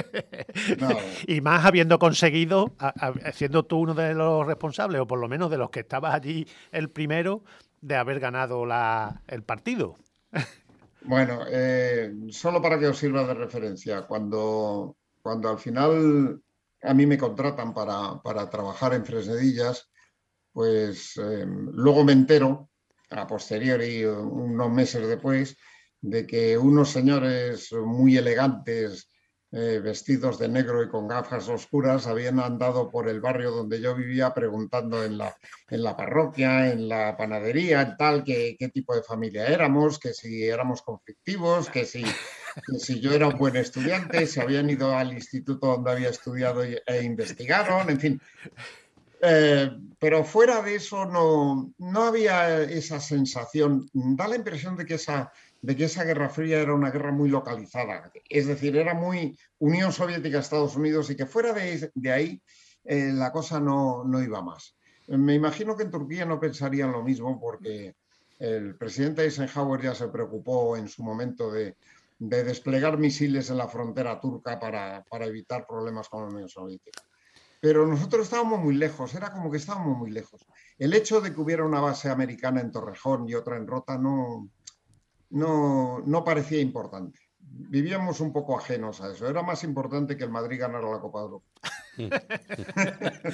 No. Y más habiendo conseguido, a, a, siendo tú uno de los responsables, o por lo menos de los que estabas allí el primero, de haber ganado la, el partido. Bueno, eh, solo para que os sirva de referencia, cuando, cuando al final a mí me contratan para, para trabajar en Fresnedillas, pues eh, luego me entero a posteriori, unos meses después, de que unos señores muy elegantes, eh, vestidos de negro y con gafas oscuras, habían andado por el barrio donde yo vivía preguntando en la, en la parroquia, en la panadería, en tal, que, qué tipo de familia éramos, que si éramos conflictivos, que si, que si yo era un buen estudiante, si habían ido al instituto donde había estudiado e investigaron, en fin. Eh, pero fuera de eso no, no había esa sensación. Da la impresión de que, esa, de que esa Guerra Fría era una guerra muy localizada. Es decir, era muy Unión Soviética, Estados Unidos, y que fuera de, de ahí eh, la cosa no, no iba más. Me imagino que en Turquía no pensarían lo mismo porque el presidente Eisenhower ya se preocupó en su momento de, de desplegar misiles en la frontera turca para, para evitar problemas con la Unión Soviética. Pero nosotros estábamos muy lejos, era como que estábamos muy lejos. El hecho de que hubiera una base americana en Torrejón y otra en Rota no, no, no parecía importante. Vivíamos un poco ajenos a eso. Era más importante que el Madrid ganara la Copa de Europa.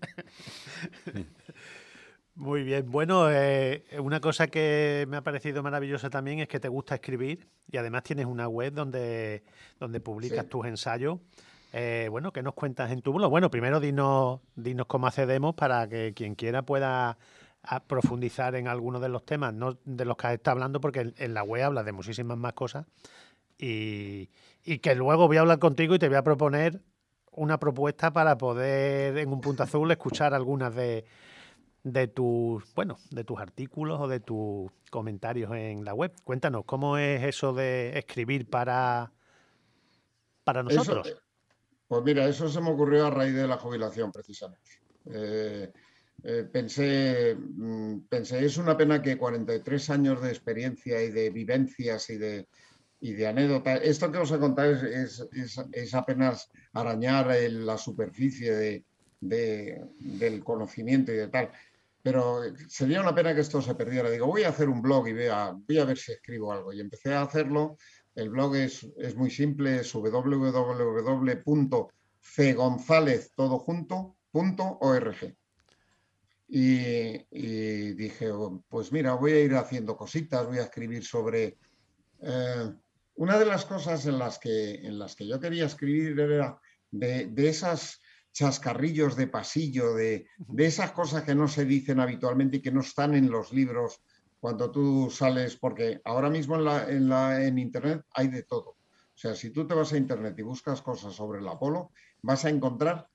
Muy bien. Bueno, eh, una cosa que me ha parecido maravillosa también es que te gusta escribir y además tienes una web donde, donde publicas sí. tus ensayos. Eh, bueno, ¿qué nos cuentas en tu blog? Bueno, primero dinos, dinos cómo accedemos para que quien quiera pueda profundizar en alguno de los temas, no de los que has estado hablando, porque en la web hablas de muchísimas más cosas y, y que luego voy a hablar contigo y te voy a proponer una propuesta para poder en un punto azul escuchar algunas de, de tus, bueno, de tus artículos o de tus comentarios en la web. Cuéntanos, ¿cómo es eso de escribir para, para nosotros? Eso, Pues mira, eso se me ocurrió a raíz de la jubilación, precisamente. Eh, eh, pensé, mm, pensé, es una pena que cuarenta y tres años de experiencia y de vivencias y de, y de anécdotas, esto que os he contado es, es, es, es apenas arañar el, la superficie de, de, del conocimiento y de tal. Pero sería una pena que esto se perdiera. Digo, voy a hacer un blog y vea, voy a ver si escribo algo. Y empecé a hacerlo. El blog es, es muy simple, es doble u doble u doble u punto c gonzález todo junto punto org. Y, y dije, pues mira, voy a ir haciendo cositas, voy a escribir sobre... Eh, una de las cosas en las que, en las que yo quería escribir era de, de esas chascarrillos de pasillo, de, de esas cosas que no se dicen habitualmente y que no están en los libros cuando tú sales, porque ahora mismo en, la, en, la, en Internet hay de todo. O sea, si tú te vas a Internet y buscas cosas sobre el Apolo, vas a encontrar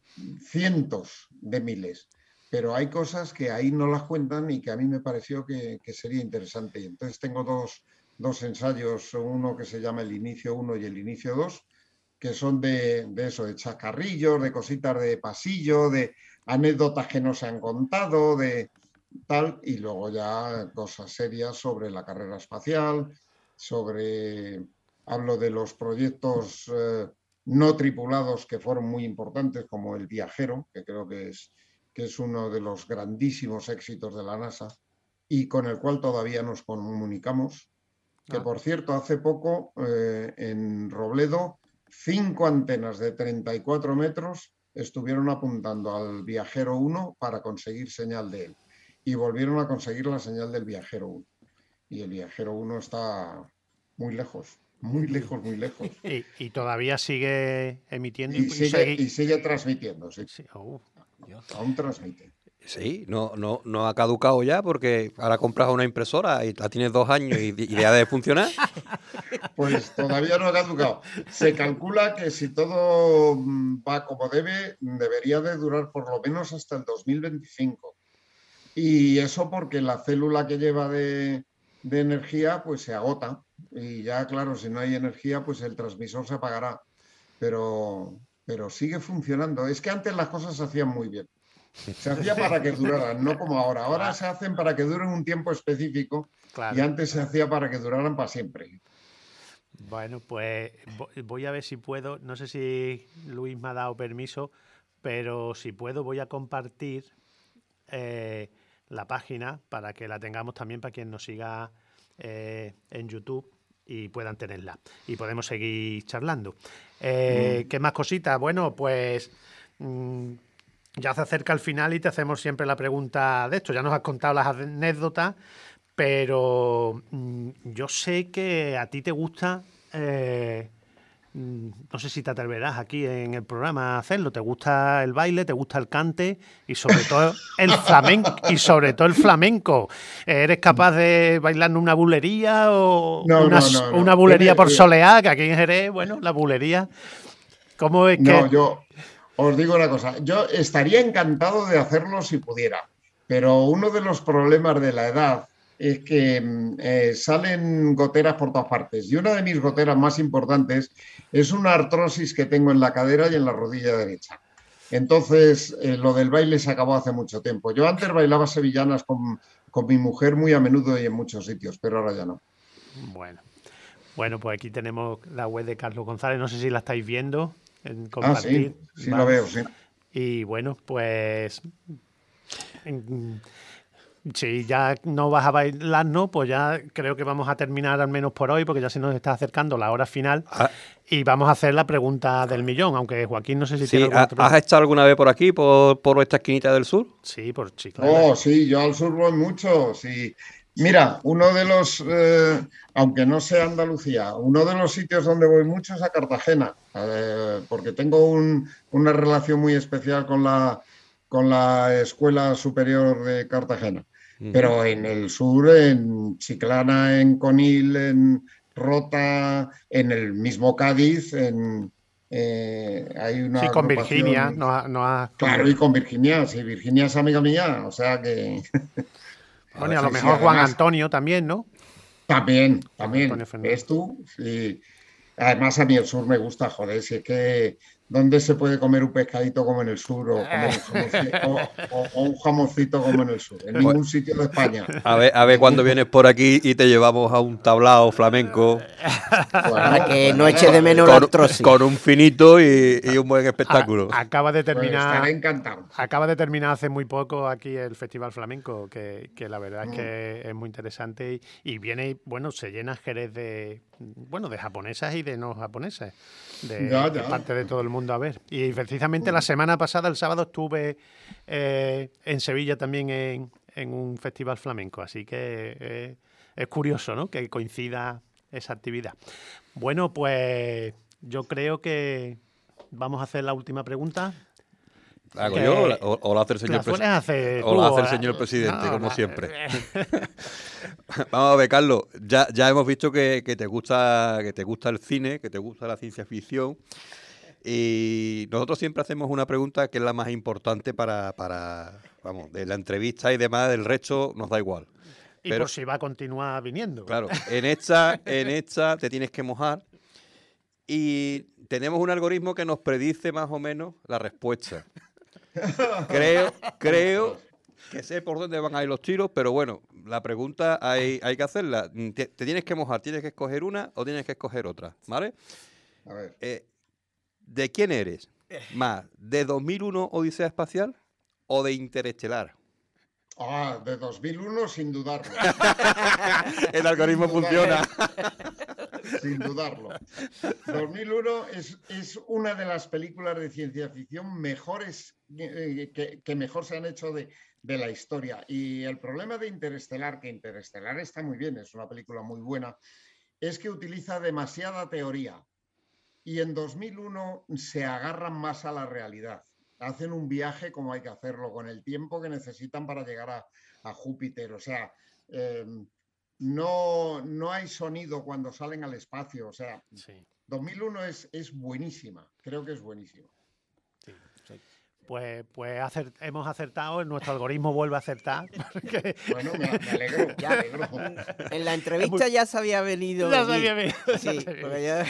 cientos de miles, pero hay cosas que ahí no las cuentan y que a mí me pareció que, que sería interesante. Y entonces tengo dos, dos ensayos, uno que se llama El Inicio uno y El Inicio dos, que son de, de eso, de chacarrillos, de cositas de pasillo, de anécdotas que no se han contado, de tal, y luego ya cosas serias sobre la carrera espacial, sobre, hablo de los proyectos eh, no tripulados que fueron muy importantes, como el Viajero, que creo que es, que es uno de los grandísimos éxitos de la NASA, y con el cual todavía nos comunicamos, que ah. por cierto, hace poco eh, en Robledo, cinco antenas de treinta y cuatro metros estuvieron apuntando al Viajero uno para conseguir señal de él. Y volvieron a conseguir la señal del Viajero uno. Y el Viajero uno está muy lejos, muy lejos, muy lejos. Y, y todavía sigue emitiendo. Y, y, sigue, sigue... y sigue transmitiendo, sí. sí. Oh, aún transmite. Sí, no, no, no ha caducado ya porque ahora compras una impresora y la tienes dos años y, y deja de funcionar. Pues todavía no ha caducado. Se calcula que si todo va como debe, debería de durar por lo menos hasta el dos mil veinticinco. Y eso porque la célula que lleva de, de energía pues se agota. Y ya, claro, si no hay energía, pues el transmisor se apagará. Pero, pero sigue funcionando. Es que antes las cosas se hacían muy bien. Se hacía para que duraran, no como ahora. Ahora claro. se hacen para que duren un tiempo específico claro, y antes claro. se hacía para que duraran para siempre. Bueno, pues voy a ver si puedo, no sé si Luis me ha dado permiso, pero si puedo voy a compartir eh, la página para que la tengamos también para quien nos siga eh, en YouTube y puedan tenerla. Y podemos seguir charlando. Eh, mm. ¿Qué más cositas? Bueno, pues... Mmm, ya se acerca el final y te hacemos siempre la pregunta de esto. Ya nos has contado las anécdotas, pero mmm, yo sé que a ti te gusta, eh, no sé si te atreverás aquí en el programa a hacerlo, te gusta el baile, te gusta el cante y sobre todo el flamenco. Y sobre todo el flamenco. ¿Eres capaz de bailar una bulería o no, una, no, no, no. una bulería por soleá, que aquí en Jerez, bueno, la bulería? ¿Cómo es que...? No, yo... Os digo una cosa, yo estaría encantado de hacerlo si pudiera, pero uno de los problemas de la edad es que eh, salen goteras por todas partes y una de mis goteras más importantes es una artrosis que tengo en la cadera y en la rodilla derecha. Entonces, eh, lo del baile se acabó hace mucho tiempo. Yo antes bailaba sevillanas con, con mi mujer muy a menudo y en muchos sitios, pero ahora ya no. Bueno, bueno, pues aquí tenemos la web de Carlos González, no sé si la estáis viendo. En ah, sí, sí lo veo, sí. Y bueno, pues si ya no vas a bailar, no, pues ya creo que vamos a terminar al menos por hoy, porque ya se nos está acercando la hora final ah. y vamos a hacer la pregunta del millón, aunque Joaquín no sé si sí, tiene alguna otra... ¿Has estado alguna vez por aquí, por, por esta esquinita del sur? Sí, por Chiclana. Oh, sí, yo al sur voy mucho, sí. Mira, uno de los, eh, aunque no sea Andalucía, uno de los sitios donde voy mucho es a Cartagena, eh, porque tengo un, una relación muy especial con la, con la Escuela Superior de Cartagena. Uh-huh. Pero en el sur, en Chiclana, en Conil, en Rota, en el mismo Cádiz, en... Eh, hay una sí, con Virginia. No, no ha... Claro, y con Virginia, sí, Virginia es amiga mía, o sea que... Bueno, y a lo sí, mejor sí, Juan además, Antonio también, ¿no? También, también. ¿Ves tú? Sí. Además, a mí el sur me gusta, joder, si es que ¿Dónde se puede comer un pescadito como en el sur o, comer un jamoncito, o, o, o un jamoncito como en el sur? En ningún sitio de España. A ver, a ver cuando vienes por aquí y te llevamos a un tablao flamenco. Para que no eche de menos la con, artrosis. con un finito y, y un buen espectáculo. A, acaba de Pues terminar. estaré encantado. Acaba de terminar hace muy poco aquí el Festival Flamenco, que, que la verdad es que es muy interesante y, y viene, bueno, se llena Jerez de, bueno, de japonesas y de no japonesas, de, Ya, de ya. parte de todo el mundo a ver. Y precisamente la semana pasada, el sábado, estuve eh, en Sevilla también en, en un festival flamenco, así que eh, es curioso, ¿no?, que coincida esa actividad. Bueno, pues yo creo que vamos a hacer la última pregunta. ¿Hago que- yo o la, o- o la hace el señor La sueles presidente? hacer O la tú, hace el o- señor presidente, no, como la- siempre. Vamos a ver, Carlos, ya, ya hemos visto que, que te gusta, que te gusta el cine, que te gusta la ciencia ficción. Y nosotros siempre hacemos una pregunta que es la más importante para, para vamos, de la entrevista y demás, del resto nos da igual. Y Pero- por si va a continuar viniendo. Claro, en esta, en esta te tienes que mojar y tenemos un algoritmo que nos predice más o menos la respuesta. Creo, creo que sé por dónde van a ir los tiros, pero bueno, la pregunta hay, hay que hacerla. Te, te tienes que mojar, tienes que escoger una o tienes que escoger otra, ¿vale? A ver. Eh, ¿De quién eres? ¿Más de dos mil uno Odisea Espacial o de Interestelar? Ah, de dos mil uno, sin dudarlo. El algoritmo Sin dudarlo. funciona. Sin dudarlo. dos mil uno es, es una de las películas de ciencia ficción mejores eh, que, que mejor se han hecho de, de la historia. Y el problema de Interestelar, que Interestelar está muy bien, es una película muy buena, es que utiliza demasiada teoría. Y en dos mil uno se agarran más a la realidad. Hacen un viaje como hay que hacerlo, con el tiempo que necesitan para llegar a, a Júpiter. O sea, eh, no, no hay sonido cuando salen al espacio. O sea, Sí, dos mil uno es, es buenísima. Creo que es buenísima. sí, sí. Pues, pues acer- hemos acertado, nuestro algoritmo vuelve a acertar. porque- Bueno, me, me alegro. me Ya. alegro. En la entrevista ya se había venido. Ya se allí. había venido, ya Sí, se había porque ya-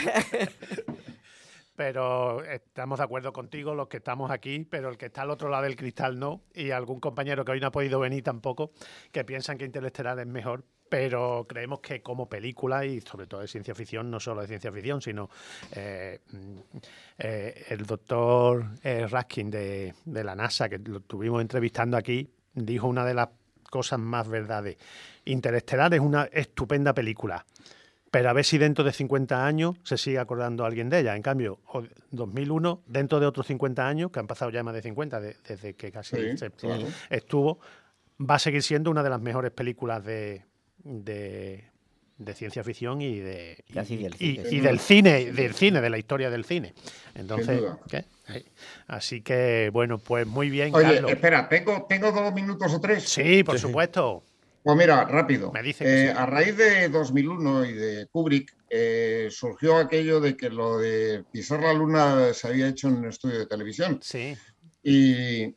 Pero estamos de acuerdo contigo, los que estamos aquí, pero el que está al otro lado del cristal no, y algún compañero que hoy no ha podido venir tampoco, que piensan que Interestelar es mejor, pero creemos que como película, y sobre todo de ciencia ficción, no solo de ciencia ficción, sino eh, mm, eh, el doctor eh, Raskin de, de la NASA, que lo estuvimos entrevistando aquí, dijo una de las cosas más verdades. Interestelar es una estupenda película, pero a ver si dentro de cincuenta años se sigue acordando alguien de ella. En cambio, o- dos mil uno, dentro de otros cincuenta años, que han pasado ya más de cincuenta, de- desde que casi Sí, se- claro. estuvo, va a seguir siendo una de las mejores películas de, de, de ciencia ficción y, de, y, Casi del y- cine. y del cine, del cine, de la historia del cine. Entonces, duda. ¿qué? Sí. Así que, bueno, pues muy bien, Oye, Carlos. espera, ¿tengo, ¿tengo dos minutos o tres? Sí, por supuesto. Pues mira, rápido. Me dice que Eh, sí. A raíz de dos mil uno y de Kubrick, eh, surgió aquello de que lo de pisar la luna se había hecho en un estudio de televisión. Sí, Y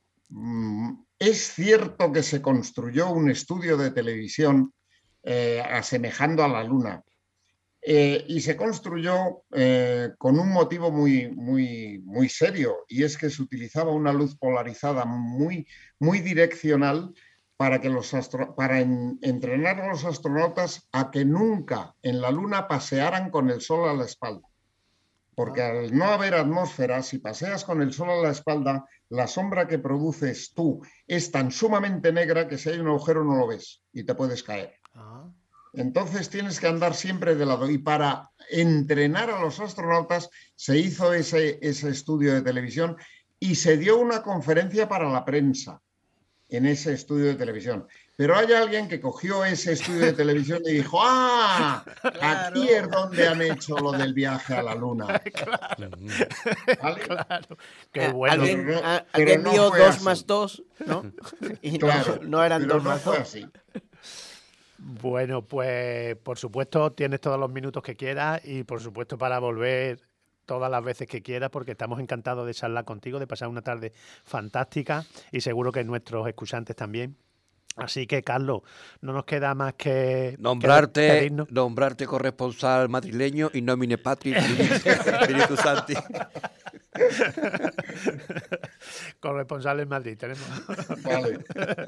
mm, es cierto que se construyó un estudio de televisión eh, asemejando a la luna. Eh, y se construyó eh, con un motivo muy, muy, muy serio, y es que se utilizaba una luz polarizada muy, muy direccional para, que los astro- para en- entrenar a los astronautas a que nunca en la Luna pasearan con el Sol a la espalda. Porque al no haber atmósfera, si paseas con el Sol a la espalda, la sombra que produces tú es tan sumamente negra que si hay un agujero no lo ves y te puedes caer. Ah, Entonces tienes que andar siempre de lado. Y para entrenar a los astronautas se hizo ese, ese estudio de televisión y se dio una conferencia para la prensa en ese estudio de televisión. Pero hay alguien que cogió ese estudio de televisión y dijo, ¡ah! Aquí es donde han hecho lo del viaje a la Luna. ¿Vale? claro. Qué Ah, bueno. Alguien, Pero no- a- pero alguien no vio fue dos así. más dos, ¿no? Y no, Claro, no eran pero dos no más fue dos. así. Bueno, pues por supuesto tienes todos los minutos que quieras y por supuesto para volver todas las veces que quieras porque estamos encantados de charlar contigo, de pasar una tarde fantástica y seguro que nuestros escuchantes también. Así que, Carlos, no nos queda más que que Nombrarte, despedirnos. nombrarte corresponsal madrileño y nomine patri Spiritus Sancti. Corresponsal en Madrid tenemos. Vale.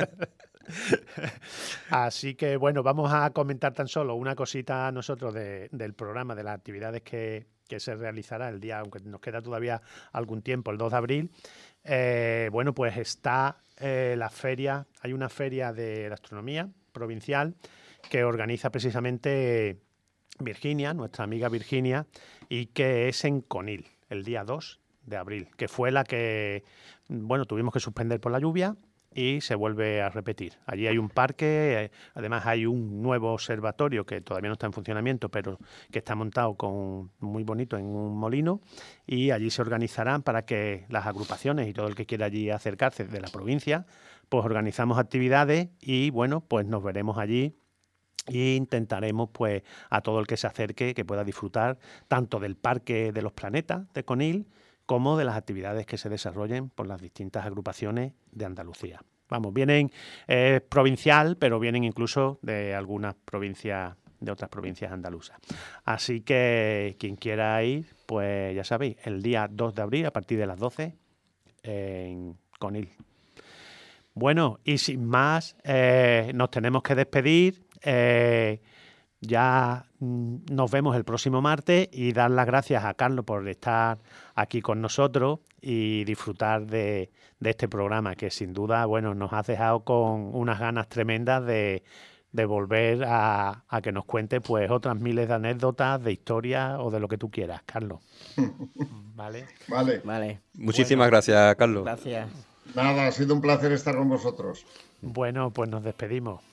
Así que bueno, vamos a comentar tan solo una cosita a nosotros de, del programa, de las actividades que, que se realizará el día, aunque nos queda todavía algún tiempo, el dos de abril. Eh, bueno, pues está eh, la feria, hay una feria de astronomía provincial que organiza precisamente Virginia, nuestra amiga Virginia, y que es en Conil, el día dos de abril, que fue la que, bueno, tuvimos que suspender por la lluvia y se vuelve a repetir. Allí hay un parque, eh, además hay un nuevo observatorio que todavía no está en funcionamiento, pero que está montado con muy bonito en un molino, y allí se organizarán para que las agrupaciones y todo el que quiera allí acercarse de la provincia, pues organizamos actividades y bueno, pues nos veremos allí e intentaremos pues a todo el que se acerque que pueda disfrutar tanto del Parque de los Planetas de Conil como de las actividades que se desarrollen por las distintas agrupaciones de Andalucía. Vamos, vienen eh, provincial, pero vienen incluso de algunas provincias, de otras provincias andaluzas. Así que quien quiera ir, pues ya sabéis, el día dos de abril a partir de las doce en Conil. Bueno, y sin más, eh, nos tenemos que despedir. Eh, Ya nos vemos el próximo martes y dar las gracias a Carlos por estar aquí con nosotros y disfrutar de, de este programa que sin duda, bueno, nos has dejado con unas ganas tremendas de, de volver a, a que nos cuente pues otras miles de anécdotas, de historias o de lo que tú quieras, Carlos. ¿Vale? Vale. Vale. Muchísimas bueno, gracias, Carlos. Gracias. Nada, ha sido un placer estar con vosotros. Bueno, pues nos despedimos.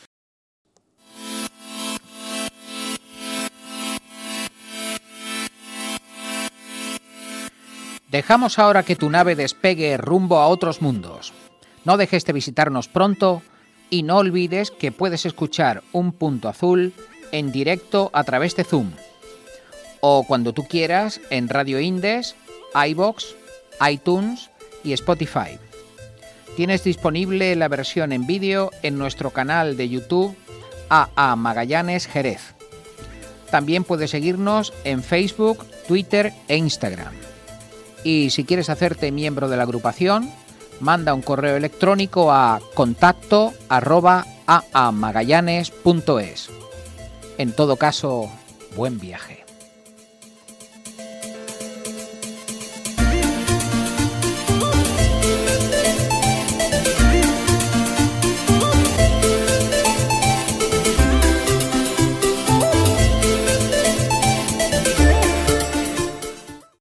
Dejamos ahora que tu nave despegue rumbo a otros mundos. No dejes de visitarnos pronto y no olvides que puedes escuchar Un Punto Azul en directo a través de Zoom o cuando tú quieras en Radio Indes, iVoox, iTunes y Spotify. Tienes disponible la versión en vídeo en nuestro canal de YouTube A A Magallanes Jerez. También puedes seguirnos en Facebook, Twitter e Instagram. Y si quieres hacerte miembro de la agrupación, manda un correo electrónico a contacto arroba aamagallanes punto es. En todo caso, buen viaje.